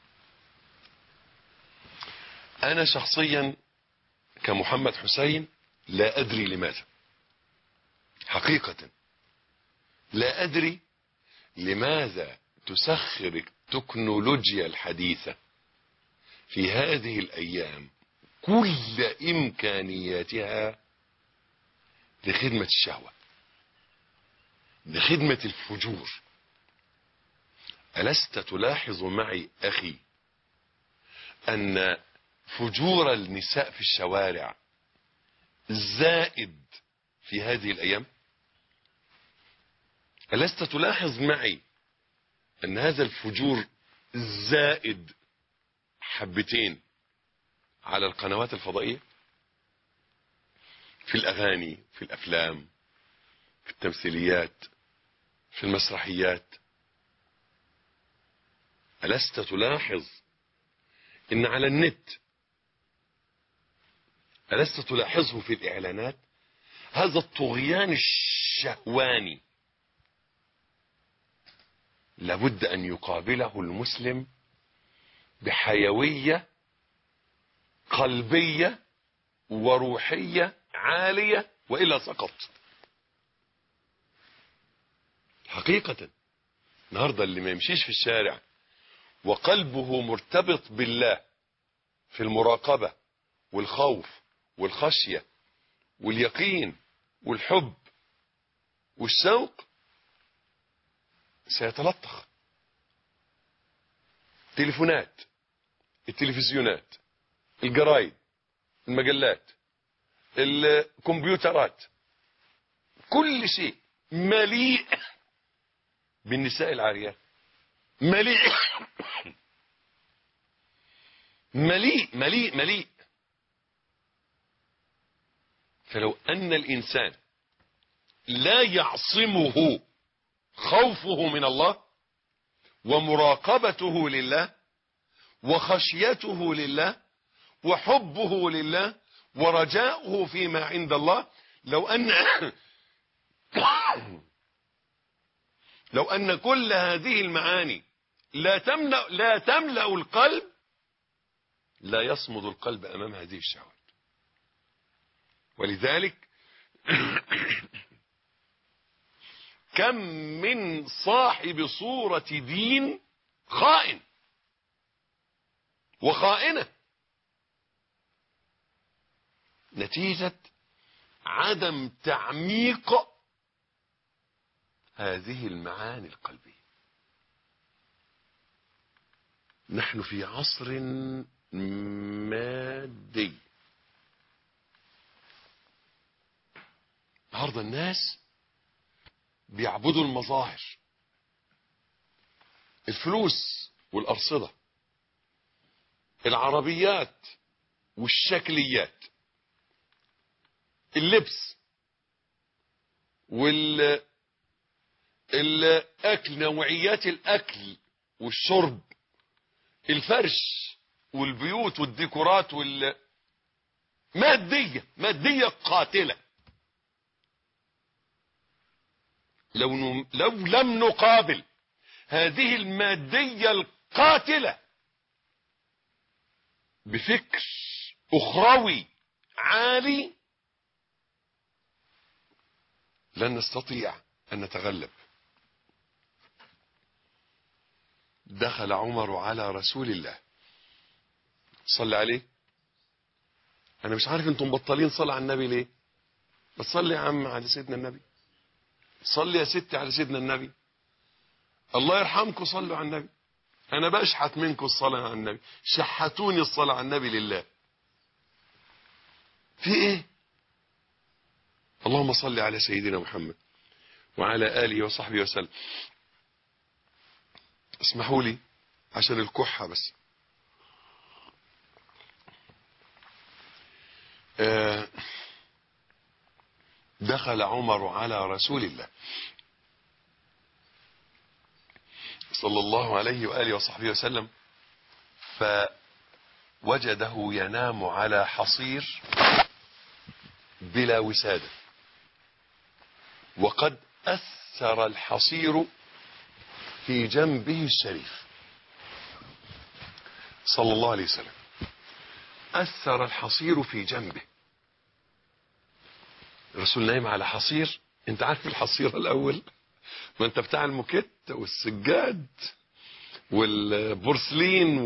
أنا شخصيا كمحمد حسين لا أدري لماذا، حقيقة لا أدري لماذا تسخر التكنولوجيا الحديثة في هذه الأيام كل إمكانياتها لخدمة الشهوة، لخدمة الفجور. ألست تلاحظ معي أخي أن فجور النساء في الشوارع زائد في هذه الأيام؟ ألست تلاحظ معي أن هذا الفجور زائد حبتين على القنوات الفضائية، في الأغاني، في الأفلام، في التمثيليات، في المسرحيات؟ ألست تلاحظ إن على النت، ألست تلاحظه في الإعلانات؟ هذا الطغيان الشهواني لابد أن يقابله المسلم بحيوية قلبية وروحية عالية، وإلا سقط. حقيقة النهاردة اللي ما يمشيش في الشارع وقلبه مرتبط بالله في المراقبة والخوف والخشية واليقين والحب والشوق سيتلطخ. تليفونات، التلفزيونات، الجرايد، المجلات، الكمبيوترات، كل شيء مليء بالنساء العاريات، مليء مليء مليء مليء. فلو أن الإنسان لا يعصمه خوفه من الله ومراقبته لله وخشيته لله وحبه لله ورجاؤه فيما عند الله، لو أن كل هذه المعاني لا تملأ القلب، لا يصمد القلب أمام هذه الشهوات. ولذلك كم من صاحب صورة دين خائن وخائنة نتيجة عدم تعميق هذه المعاني القلبية. نحن في عصر مادي. النهارده الناس بيعبدوا المظاهر، الفلوس والأرصدة، العربيات والشكليات، اللبس الأكل، نوعيات الأكل والشرب، الفرش والبيوت والديكورات مادية قاتلة. لو لم نقابل هذه المادية القاتلة بفكر أخروي عالي لن نستطيع أن نتغلب. دخل عمر على رسول الله صلى عليه. أنا مش عارف أنتم بطلين صلاة على النبي ليه؟ بتصلي يا عم على سيدنا النبي، صلي يا ستي على سيدنا النبي، الله يرحمكم صلوا على النبي. أنا بشحت منكم الصلاة على النبي، شحتوني الصلاة على النبي لله. في إيه؟ اللهم صل على سيدنا محمد وعلى آله وصحبه وسلم. اسمحوا لي عشان الكحة بس. دخل عمر على رسول الله صلى الله عليه وآله وصحبه وسلم فوجده ينام على حصير بلا وسادة، وقد أثر الحصير في جنبه الشريف صلى الله عليه وسلم. أثر الحصير في جنبه. الرسول نايم على حصير. انت عارف الحصير الأول؟ ما انت بتاع الموكيت والسجاد والبورسلين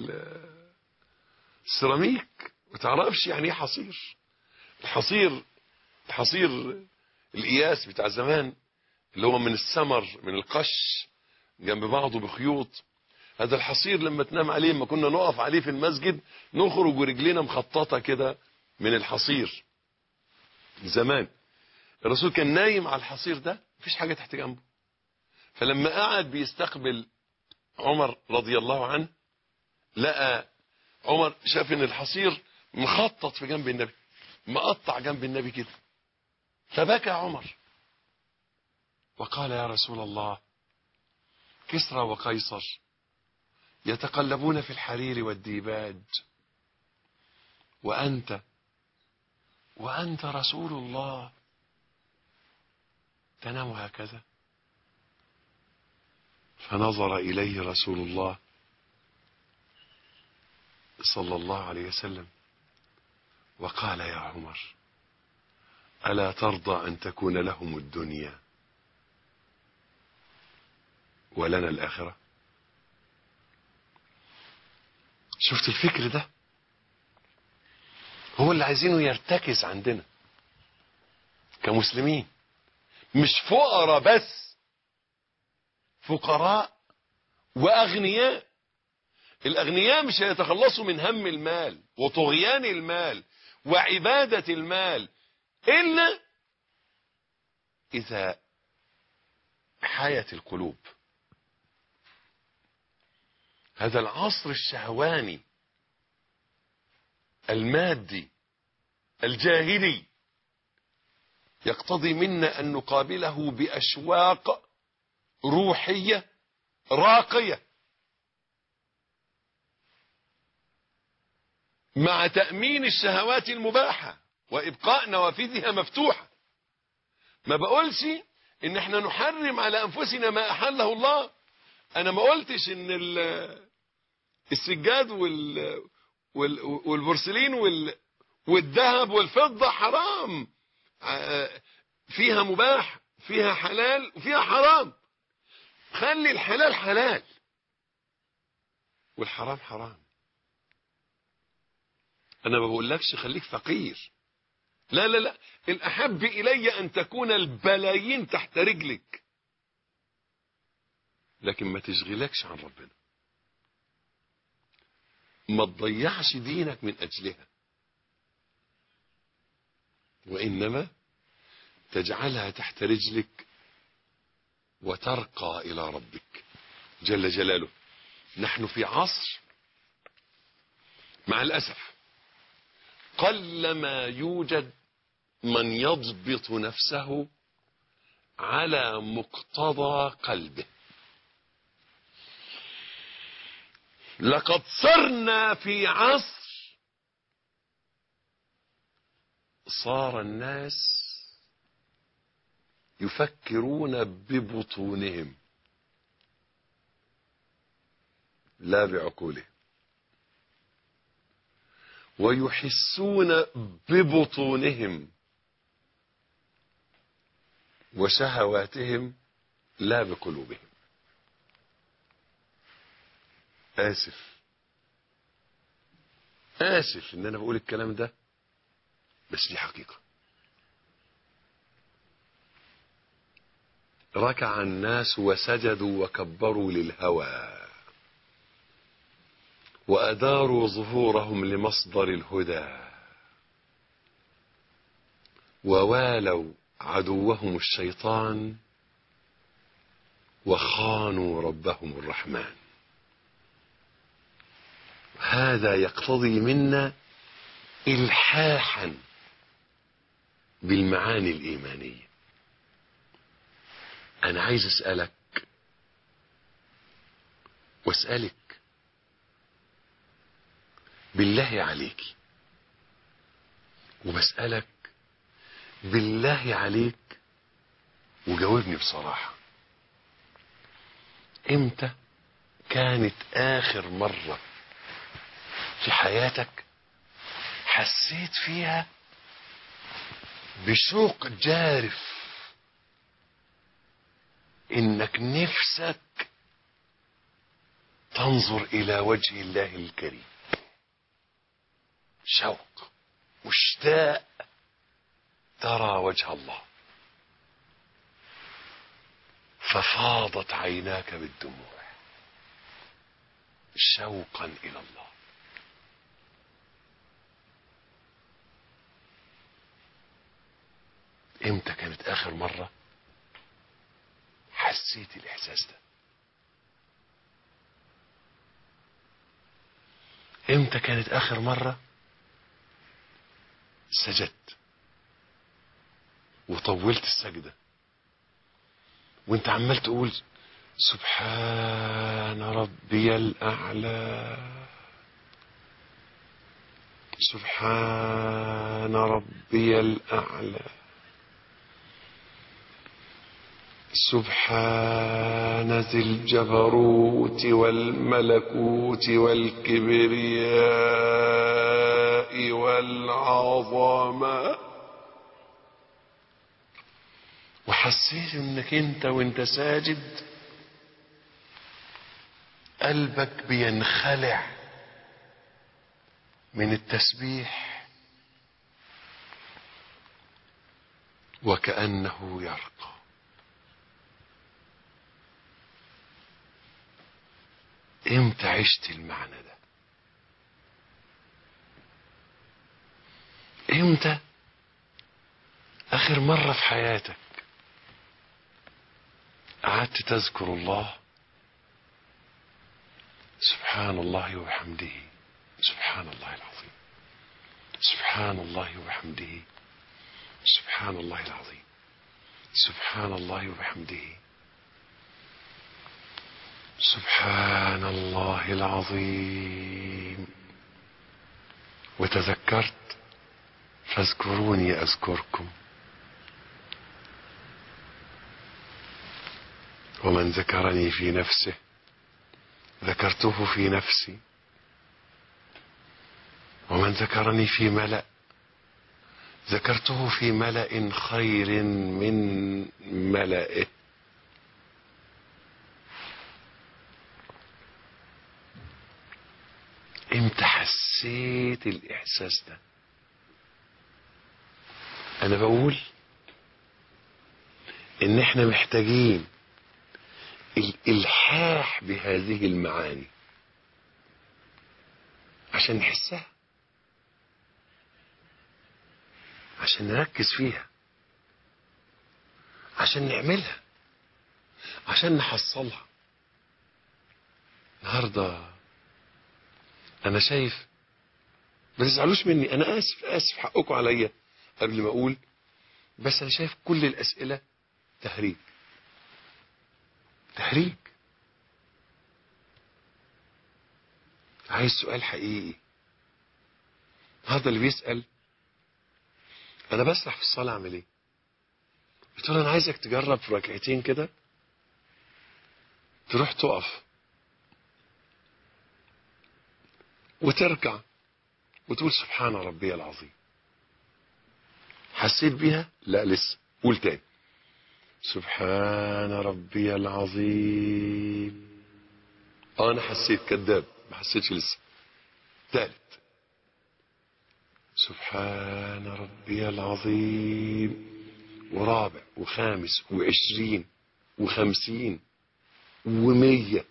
والسيراميك، ما تعرفش يعني ايه حصير. الحصير القياس بتاع زمان اللي هو من السمر، من القش جنب بعضه بخيوط. هذا الحصير لما تنام عليه، ما كنا نقف عليه في المسجد نخرج ورجلينا مخططة كده من الحصير زمان. الرسول كان نايم على الحصير ده، مفيش حاجة تحت جنبه. فلما قعد بيستقبل عمر رضي الله عنه، لقى عمر شاف ان الحصير مخطط في جنب النبي، مقطع جنب النبي كده، فبكى عمر وقال يا رسول الله، كسرى وقيصر يتقلبون في الحرير والديباج، وأنت رسول الله تنام هكذا. فنظر إليه رسول الله صلى الله عليه وسلم وقال يا عمر، ألا ترضى أن تكون لهم الدنيا ولنا الآخرة؟ شفت الفكر ده؟ هو اللي عايزينه يرتكز عندنا كمسلمين، مش فقراء بس، فقراء وأغنياء. الأغنياء مش هيتخلصوا من هم المال وطغيان المال وعبادة المال إلا إذا حيت القلوب. هذا العصر الشهواني المادي الجاهلي يقتضي منا أن نقابله بأشواق روحية راقية، مع تأمين الشهوات المباحة وإبقاء نوافذها مفتوحة. ما بقولش إن احنا نحرم على أنفسنا ما أحله الله. أنا ما قلتش إن السجاد والبورسلين والذهب والفضة حرام، فيها مباح، فيها حلال وفيها حرام. خلي الحلال حلال والحرام حرام. أنا ما بقولكش خليك فقير، لا لا لا، الأحب إلي أن تكون البلايين تحت رجلك، لكن ما تشغلكش عن ربنا، ما تضيعش دينك من أجلها، وإنما تجعلها تحت رجلك وترقى إلى ربك جل جلاله. نحن في عصر مع الأسف قلما يوجد من يضبط نفسه على مقتضى قلبه. لقد صرنا في عصر صار الناس يفكرون ببطونهم لا بعقولهم، ويحسون ببطونهم وشهواتهم لا بقلوبهم. آسف ان انا بقول الكلام ده، بس دي حقيقة. ركع الناس وسجدوا وكبروا للهوى، وأداروا ظهورهم لمصدر الهدى، ووالوا عدوهم الشيطان، وخانوا ربهم الرحمن. هذا يقتضي منا إلحاحا بالمعاني الإيمانية. أنا عايز أسألك وأسألك بالله عليك، وبسألك بالله عليك، وجاوبني بصراحة. امتى كانت آخر مرة في حياتك حسيت فيها بشوق جارف انك نفسك تنظر الى وجه الله الكريم؟ شوق، مشتاق ترى وجه الله، ففاضت عيناك بالدموع شوقا الى الله. امتى كانت اخر مرة حسيت الاحساس ده؟ امتى كانت اخر مرة سجدت وطولت السجدة وانت عمال تقول سبحان ربي الأعلى، سبحان ربي الأعلى، سبحان ذي الجبروت والملكوت والكبرياء والعظمة. وحسيت انك انت وانت ساجد قلبك بينخلع من التسبيح وكأنه يرقى. امتى عشت المعنى ده؟ امتى اخر مرة في حياتك قعدت تذكر الله؟ سبحان الله وبحمده، سبحان الله العظيم، سبحان الله وبحمده، سبحان الله العظيم، سبحان الله وبحمده، سبحان الله العظيم. وتذكرت فاذكروني أذكركم، ومن ذكرني في نفسه ذكرته في نفسي، ومن ذكرني في ملأ ذكرته في ملأ خير من ملئه. امتى حسيت الإحساس ده؟ أنا بقول إن إحنا محتاجين الإلحاح بهذه المعاني عشان نحسها، عشان نركز فيها، عشان نعملها، عشان نحصلها. النهارده أنا شايف، ما تزعلوش مني، أنا آسف حقكم عليا قبل ما أقول، بس أنا شايف كل الأسئلة تهريج. تهريج. عايز سؤال حقيقي. هذا اللي بيسأل انا بسرح في الصلاة اعمل ايه؟ قلت له انا عايزك تجرب في ركعتين كده، تروح تقف وتركع وتقول سبحان ربي العظيم. حسيت بيها؟ لا لسه. قول تاني سبحان ربي العظيم. انا حسيت. كذاب، ما حسيتش لسه. ثالث سبحان ربي العظيم. ورابع وخامس وعشرين وخمسين ومية،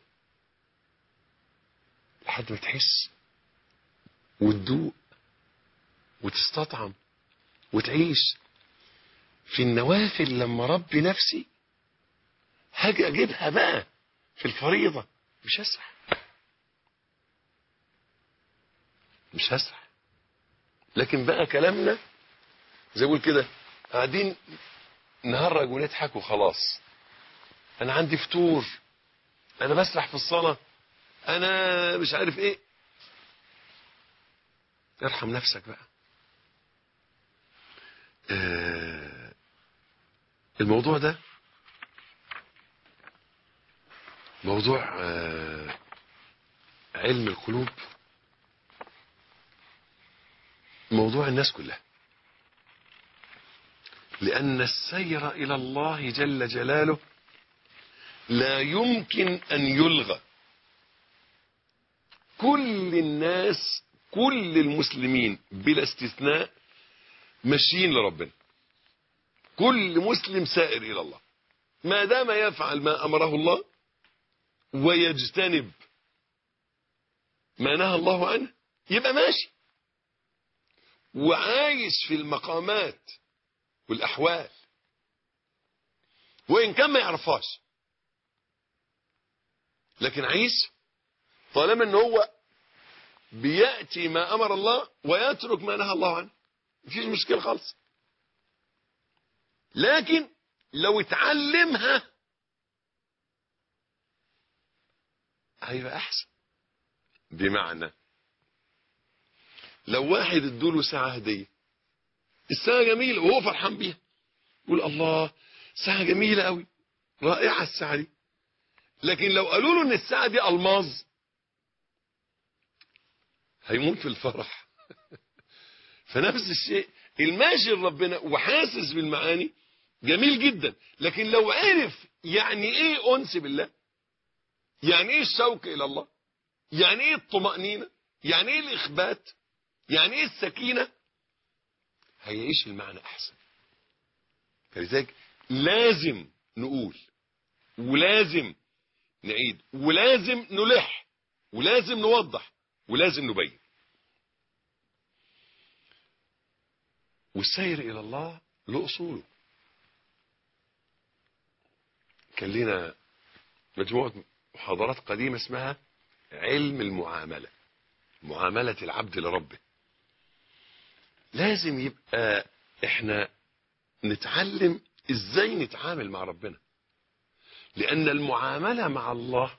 لحد ما تحس وتدوق وتستطعم وتعيش. في النوافل لما ربي نفسي هاجي اجيبها بقى في الفريضة مش هسرح. مش هسرح. لكن بقى كلامنا زي بقول كده قاعدين نهرج ونضحك وخلاص. انا عندي فطور، انا بسرح في الصلاة، انا مش عارف ايه. ارحم نفسك بقى. الموضوع ده موضوع علم القلوب، موضوع الناس كلها. لأن السير إلى الله جل جلاله لا يمكن أن يلغى. كل الناس، كل المسلمين بلا استثناء ماشيين لربنا. كل مسلم سائر إلى الله ما دام يفعل ما أمره الله ويجتنب ما نهى الله عنه، يبقى ماشي وعايش في المقامات والأحوال، وإن كان ما يعرفهاش، لكن عايش طالما ان هو بيأتي ما أمر الله ويترك ما نهى الله عنه، مفيش مشكلة خالص. لكن لو اتعلمها هيبقى أحسن. بمعنى لو واحد ادوله ساعة هدية، الساعة جميلة وهو فرحان بيها، يقول الله ساعة جميلة قوي، رائعة الساعة دي. لكن لو قالوا له ان الساعة دي ألماظ هيموت في الفرح. فنفس الشيء الماشي لربنا وحاسس بالمعاني جميل جدا، لكن لو عرف يعني ايه أنس بالله، يعني ايه الشوق إلى الله، يعني ايه الطمأنينة، يعني ايه الإخبات، يعني ايه السكينة، هيعيش المعنى أحسن. فلذلك لازم نقول ولازم نعيد ولازم نلح ولازم نوضح ولازم نبين. والسير إلى الله له أصوله. كان لنا مجموعة محاضرات قديمة اسمها علم المعاملة، معاملة العبد لربه. لازم يبقى احنا نتعلم ازاي نتعامل مع ربنا، لأن المعاملة مع الله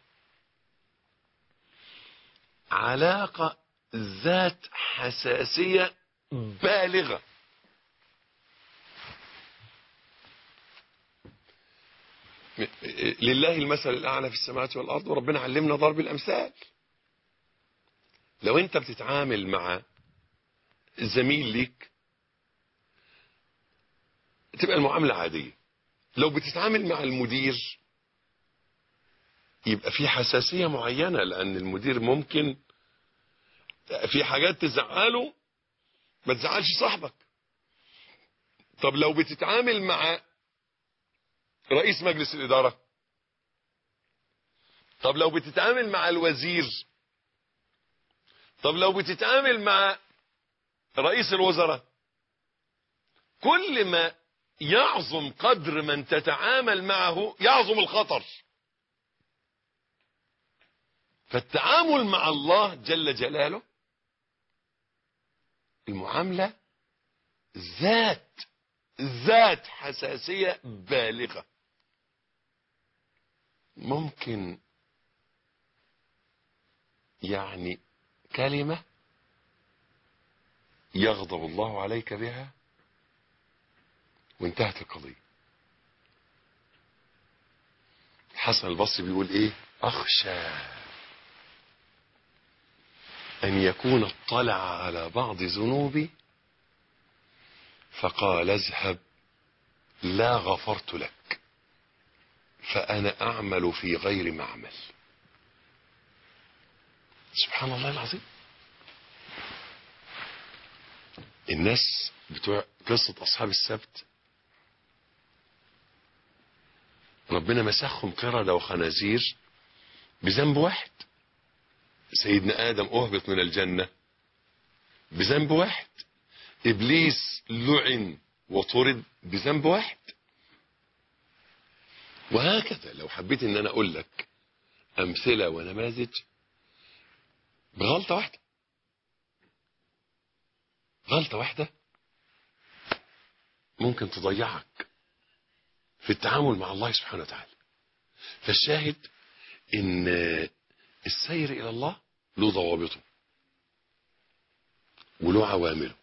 علاقة ذات حساسية بالغة. لله المثل الأعلى في السماوات والأرض، وربنا علمنا ضرب الأمثال. لو أنت بتتعامل مع زميل ليك تبقى المعاملة عادية. لو بتتعامل مع المدير يبقى في حساسية معينة، لأن المدير ممكن في حاجات تزعله ما تزعلش صاحبك. طب لو بتتعامل مع رئيس مجلس الإدارة، طب لو بتتعامل مع الوزير، طب لو بتتعامل مع رئيس الوزراء، كل ما يعظم قدر من تتعامل معه يعظم الخطر. فالتعامل مع الله جل جلاله المعاملة ذات حساسية بالغة. ممكن يعني كلمة يغضب الله عليك بها وانتهت القضية. الحسن البصري بيقول ايه؟ اخشى ان يكون اطلع على بعض ذنوبي فقال اذهب لا غفرت لك فانا اعمل في غير معمل. سبحان الله العظيم. الناس بتوع قصة اصحاب السبت ربنا مسخهم قردة وخنازير بذنب واحد. سيدنا آدم أهبط من الجنة بذنب واحد. إبليس لعن وطرد بذنب واحد. وهكذا لو حبيت ان انا اقول لك امثلة ونماذج بغلطة واحدة. غلطة واحدة ممكن تضيعك في التعامل مع الله سبحانه وتعالى. فالشاهد ان السير الى الله له ضوابطه وله عوامله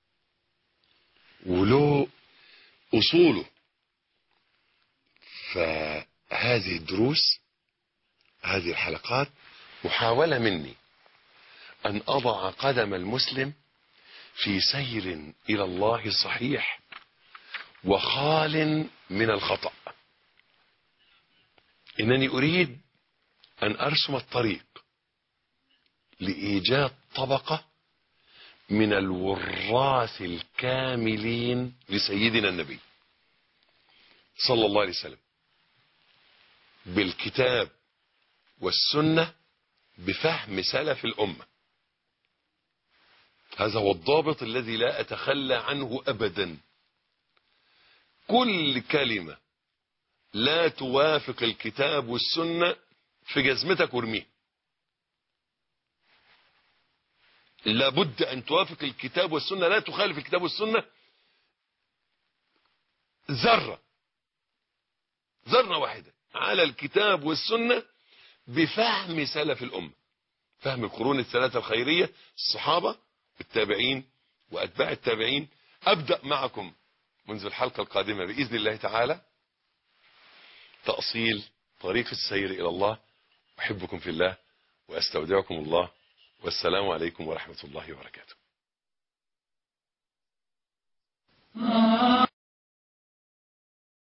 وله اصوله. فهذه الدروس هذه الحلقات محاولة مني ان اضع قدم المسلم في سير الى الله صحيح وخال من الخطأ. انني اريد ان ارسم الطريق لايجاد طبقة من الوراث الكاملين لسيدنا النبي صلى الله عليه وسلم بالكتاب والسنة بفهم سلف الأمة. هذا هو الضابط الذي لا أتخلى عنه أبدا. كل كلمة لا توافق الكتاب والسنة في جزمتك وارميه. لابد أن توافق الكتاب والسنة، لا تخالف الكتاب والسنة ذرة واحدة على الكتاب والسنة بفهم سلف الأمة، فهم القرون الثلاثة الخيرية، الصحابة التابعين وأتباع التابعين. أبدأ معكم منذ الحلقة القادمة بإذن الله تعالى تأصيل طريق السير إلى الله. أحبكم في الله وأستودعكم الله، والسلام عليكم ورحمة الله وبركاته.